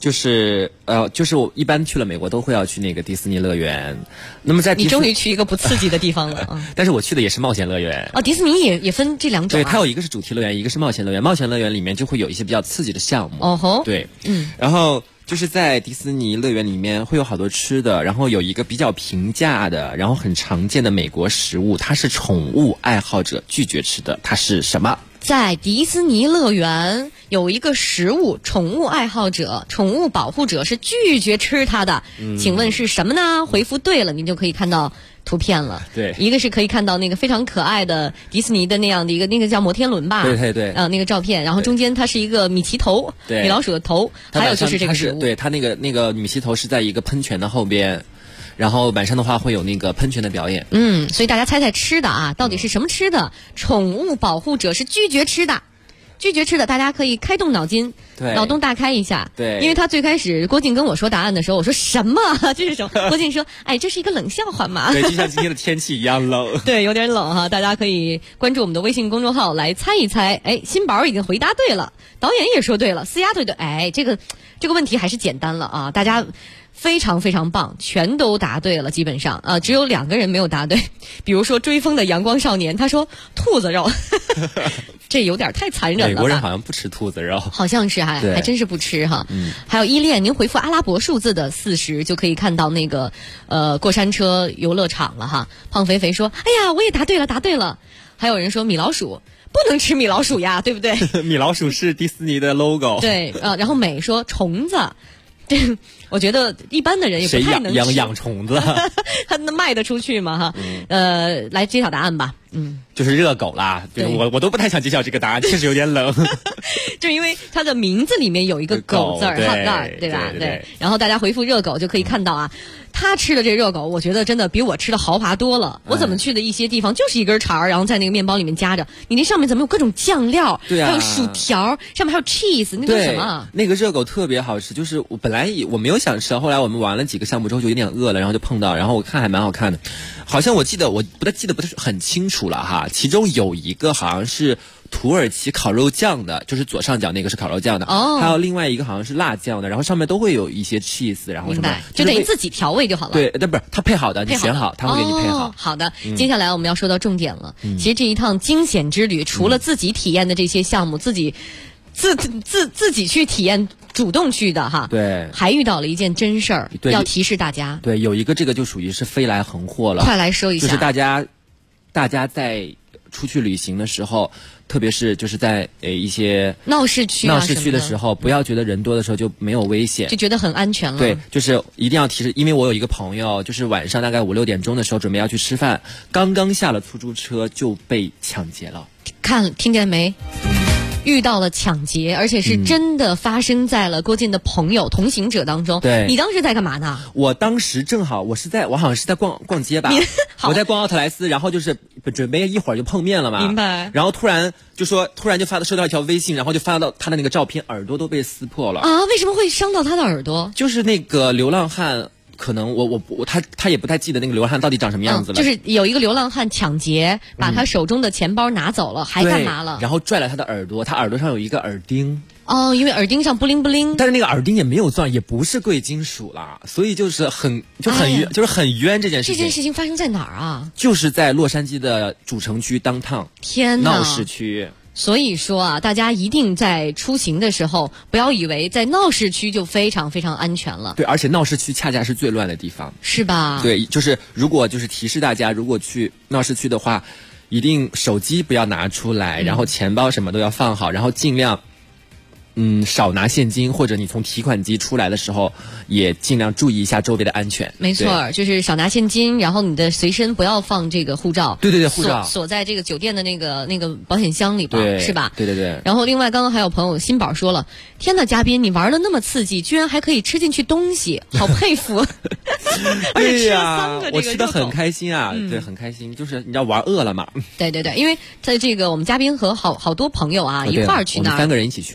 就是我一般去了美国都会要去那个迪士尼乐园。那么在你终于去一个不刺激的地方了但是我去的也是冒险乐园。 迪士尼也分这两种对，它有一个是主题乐园，一个是冒险乐园。冒险乐园里面就会有一些比较刺激的项目。对，然后就是在迪士尼乐园里面会有好多吃的，然后有一个比较平价的，然后很常见的美国食物，它是宠物爱好者拒绝吃的，它是什么？ 在迪士尼乐园有一个食物，宠物爱好者、宠物保护者是拒绝吃它的，请问是什么呢？回复对了，您就可以看到图片了。 对， 一个是可以看到那个非常可爱的迪士尼的那样的一个，那个叫摩天轮吧？ 对， 那个照片，然后中间它是一个米奇头，米老鼠的头，还有就是这个食物。 对，它那个米奇头是在一个喷泉的后边。然后晚上的话会有那个喷泉的表演。 所以大家猜猜吃的啊，到底是什么吃的？宠物保护者是拒绝吃的。拒绝吃的，大家可以开动脑筋，脑洞大开一下。 对， 因为他最开始郭靖跟我说答案的时候，我说什么？这是什么？郭靖说：“哎，这是一个冷笑话嘛。” 对，就像今天的天气一样冷。 对，有点冷哈，大家可以关注我们的微信公众号来猜一猜。新宝已经回答对了，导演也说对了，四丫对对。这个问题还是简单了啊，大家非常非常棒，全都答对了，基本上只有2个人没有答对。比如说追风的阳光少年，他说兔子肉，这有点太残忍了吧。 美国人好像不吃兔子肉， 好像是还真是不吃哈。还有依恋，您回复阿拉伯数字的40就可以看到那个过山车游乐场了哈。胖肥肥说：“哎呀，我也答对了。”还有人说米老鼠。不能吃米老鼠呀，对不对？ 米老鼠是迪士尼的 logo。 对，然后美说虫子，我觉得一般的人也不太能吃。 谁养虫子？ 他能卖得出去吗？哈，来揭晓答案吧。 就是热狗啦。我都不太想揭晓这个答案，确实有点冷。 就因为它的名字里面有一个狗字儿，对吧？对。然后大家回复热狗就可以看到啊。他吃的这热狗，我觉得真的比我吃的豪华多了。我怎么去的一些地方，就是一根肠儿，然后在那个面包里面夹着。你那上面怎么有各种酱料？ 对啊， 还有薯条，上面还有 cheese， 那叫什么？ 那个热狗特别好吃，就是我本来我没有想吃，后来我们玩了几个项目之后就有点饿了，然后就碰到，然后我看还蛮好看的。好像我不太记得不是很清楚了哈。其中有一个好像是土耳其烤肉酱的，就是左上角那个是烤肉酱的，还有另外一个好像是辣酱的，然后上面都会有一些 cheese， 然后什么， 就等于自己调味就好了。 对，但不是他配好的，你选好，他会给你配好。 好的，接下来我们要说到重点了。其实这一趟惊险之旅，除了自己体验的这些项目，自己去体验。主动去的哈， 对， 还遇到了一件真事儿，要提示大家。 对，有一个这个就属于是飞来横祸了， 快来说一下。 就是大家在出去旅行的时候，特别是就是在一些闹市区的时候，不要觉得人多的时候就没有危险， 就觉得很安全了。 对，就是一定要提示，因为我有一个朋友，就是晚上大概5、6点钟的时候准备要去吃饭，刚刚下了出租车就被抢劫了。 听见没？遇到了抢劫，而且是真的发生在了郭靖的朋友、同行者当中。 对， 你当时在干嘛呢？ 我当时正好，我好像是在逛街吧。我在逛奥特莱斯，然后就是准备一会儿就碰面了嘛。 明白。 然后突然就收到一条微信，然后就发到他的那个照片，耳朵都被撕破了。 啊？为什么会伤到他的耳朵？ 就是那个流浪汉。可能他也不太记得那个流浪汉到底长什么样子了。 就是有一个流浪汉抢劫，把他手中的钱包拿走了，还干嘛了？ 然后拽了他的耳朵，他耳朵上有一个耳钉。 哦，因为耳钉上布灵布灵。 但是那个耳钉也没有钻，也不是贵金属啦，所以就是很冤这件事情。 这件事情发生在哪儿啊？ 就是在洛杉矶的主城区 downtown。 天哪！ 闹市区。 所以说啊，大家一定在出行的时候，不要以为在闹市区就非常非常安全了。 对，而且闹市区恰恰是最乱的地方， 是吧？ 对，就是如果就是提示大家，如果去闹市区的话，一定手机不要拿出来，然后钱包什么都要放好，然后尽量少拿现金，或者你从提款机出来的时候，也尽量注意一下周围的安全。 没错，就是少拿现金，然后你的随身不要放这个护照。 对，护照锁在这个酒店的那个保险箱里边，是吧？ 对。 然后另外，刚刚还有朋友新宝说了，天哪，嘉宾你玩的那么刺激，居然还可以吃进去东西，好佩服！而且吃了3个这个， 我吃的很开心啊，对，很开心，就是你知道玩饿了嘛。 对，因为在这个我们嘉宾和好多朋友啊一块儿去那儿， 我们3个人一起去的玩的。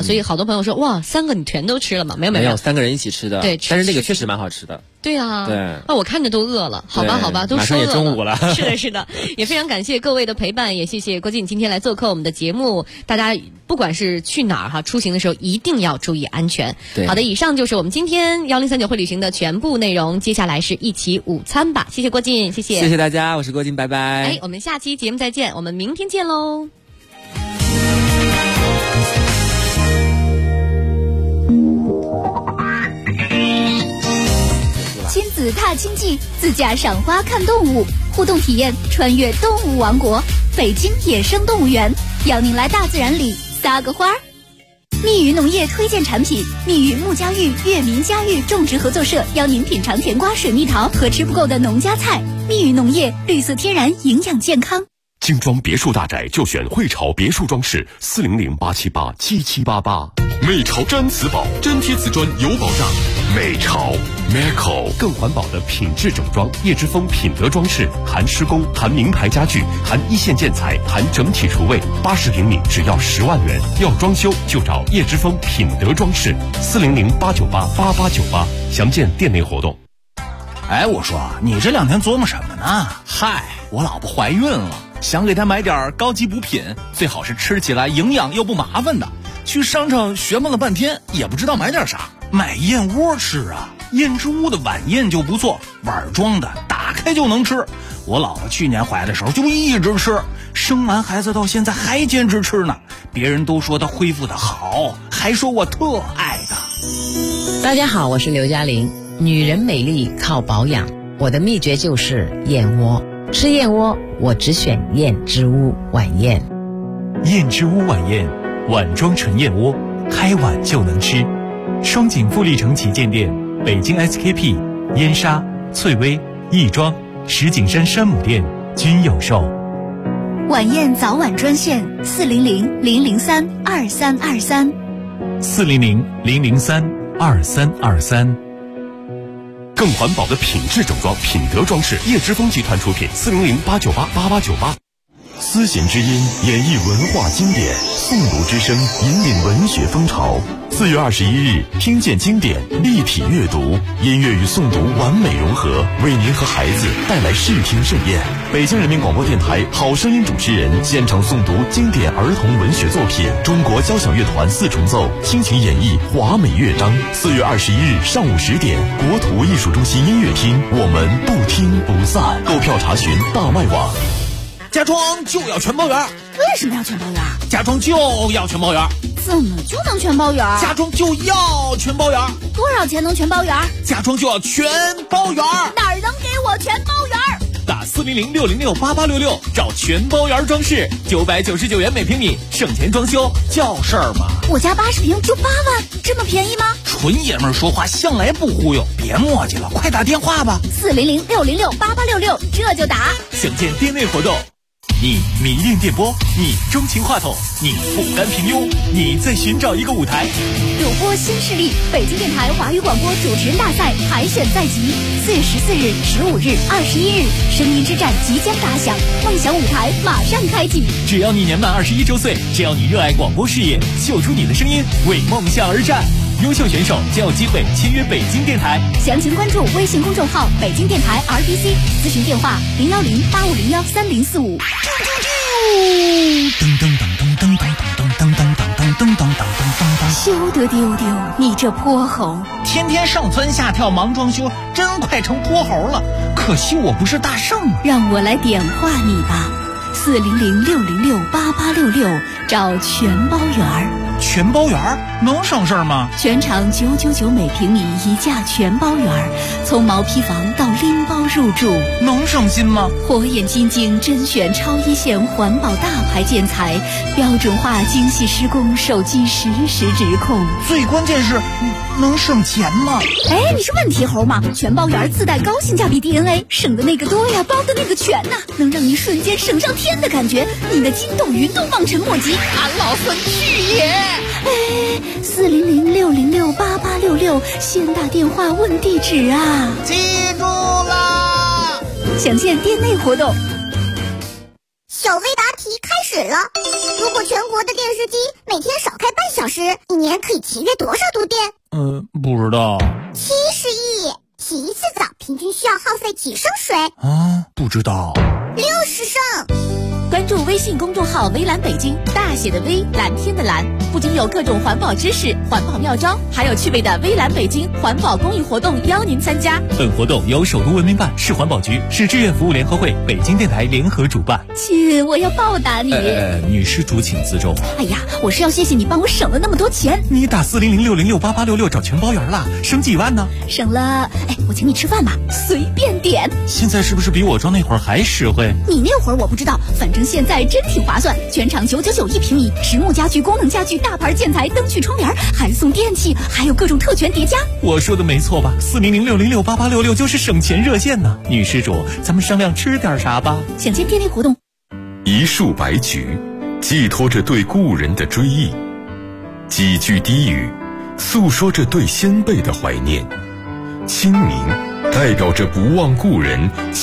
所以好多朋友说哇，3个你全都吃了吗？没有 3个人一起吃的。 对， 但是那个确实蛮好吃的。 对啊， 对， 我看着都饿了。好吧，都说饿了， 马上也中午了。 是的，也非常感谢各位的陪伴，也谢谢郭靖今天来做客我们的节目。大家不管是去哪儿出行的时候一定要注意安全。好的，以上就是我们今天1039会旅行的全部内容。接下来是一起午餐吧，谢谢郭靖，谢谢大家，我是郭靖，拜拜。 我们下期节目再见，我们明天见喽。 亲子踏青记，自驾赏花看动物，互动体验穿越动物王国，北京野生动物园，邀您来大自然里撒个花儿。蜜语农业推荐产品：蜜语木家育月明家育种植合作社邀您品尝甜瓜、水蜜桃和吃不够的农家菜。蜜语农业，绿色天然，营养健康。 精装别墅大宅就选汇潮别墅装饰，400-878-7788。 美潮毡瓷宝，粘贴瓷砖有保障。美潮 Meco 更环保的品质整装，叶之峰品德装饰，含施工，含名牌家具，含一线建材，含整体厨卫，80平米只要10万元。要装修就找叶之峰品德装饰，400-898-8898，详见店内活动。 我说你这2天琢磨什么呢？嗨，我老婆怀孕了，想给她买点高级补品，最好是吃起来营养又不麻烦的。去商场学问了半天，也不知道买点啥，买燕窝吃啊。燕之屋的晚宴就不错，碗装的，打开就能吃。我老婆去年怀的时候就一直吃，生完孩子到现在还坚持吃呢。别人都说她恢复的好，还说我特爱她。 大家好，我是刘嘉玲。女人美丽靠保养，我的秘诀就是燕窝。吃燕窝我只选燕之屋晚宴。 燕之屋晚宴，碗装纯燕窝，开碗就能吃。双井富力城旗舰店、北京 SKP、燕莎、翠微、亦庄、石景山山姆店均有售。 晚宴早晚专线400-003-2323 400-003-2323。 更环保的品质整装，品德装饰，叶之峰集团出品，400-898-8898。 丝弦之音演绎文化经典，诵读之声引领文学风潮。4月21日，听见经典，立体阅读，音乐与诵读完美融合，为您和孩子带来视听盛宴。北京人民广播电台好声音主持人现场诵读经典儿童文学作品，中国交响乐团4重奏倾情演绎华美乐章。4月21日上午10点，国土艺术中心音乐厅，我们不听不散。购票查询大麦网。 家装就要全包圆。 为什么要全包圆？ 家装就要全包圆。 怎么就能全包圆？ 家装就要全包圆。 多少钱能全包圆？ 家装就要全包圆。 哪儿能给我全包圆？ 打400-606-8866找全包圆装饰，999元每平米，省钱装修叫事儿嘛。 我家80平就8万，这么便宜吗？ 纯爷们儿说话向来不忽悠，别磨叽了，快打电话吧。 400-606-8866，这就打。 详见店内活动。你迷恋电波，你钟情话筒，你不甘平庸，你在寻找一个舞台。 主播新势力，北京电台华语广播主持人大赛海选在即，4月14日、15日、21日，声音之战即将打响，梦想舞台马上开启。 只要你年满21周岁，只要你热爱广播事业，秀出你的声音，为梦想而战。优秀选手将有机会签约北京电台。 详情关注微信公众号北京电台 RBC， 咨询电话010-8501-3045。 噔噔噔噔噔噔噔噔噔噔噔噔噔噔。 休得丢丢，你这泼猴！ 天天上蹿下跳忙装修，真快成泼猴了。可惜我不是大圣。 让我来点化你吧，400-606-8866，找全包圆儿。 全包圆儿能省事儿吗？ 全场999每平米一价全包圆儿，从毛坯房到拎包入住， 能省心吗？ 火眼金睛甄选超一线环保大牌建材，标准化精细施工，手机实时指控。 最关键是能省钱吗？ 哎，你是问题猴吗？全包圆自带高性价比 DNA， 省的那个多呀，包的那个全呐，能让你瞬间省上天的感觉，你的筋斗云都望尘莫及。 俺老孙去也！ 哎，400-606-8866，先打电话问地址啊！ 记住啦！ 详见店内活动。 小微答题开始了。如果全国的电视机每天少开半小时，一年可以节约多少度电？ 不知道。 70亿。洗一次澡平均需要耗费几升水？ 不知道。 60升。 关注微信公众号微蓝北京，大写的微，蓝天的蓝，不仅有各种环保知识、环保妙招，还有趣味的微蓝北京环保公益活动邀您参加。 本活动由首都文明办、市环保局、市志愿服务联合会、北京电台联合主办。 亲，我要报答你。 女施主请自重。 哎呀，我是要谢谢你帮我省了那么多钱。 你打40060688866找全包圆了，省几万呢？ 省了，我请你吃饭吧，随便点。 现在是不是比我装那会儿还实惠？ 你那会儿我不知道，反正现在真挺划算，全场999一平米，实木家具、功能家具、大牌建材、灯具、窗帘，还送电器，还有各种特权叠加。 我说的没错吧？40060688866就是省钱热线呢。女施主，咱们商量吃点啥吧？ 享见电力活动。 一束白菊，寄托着对故人的追忆；几句低语，诉说着对先辈的怀念。清明代表着不忘故人。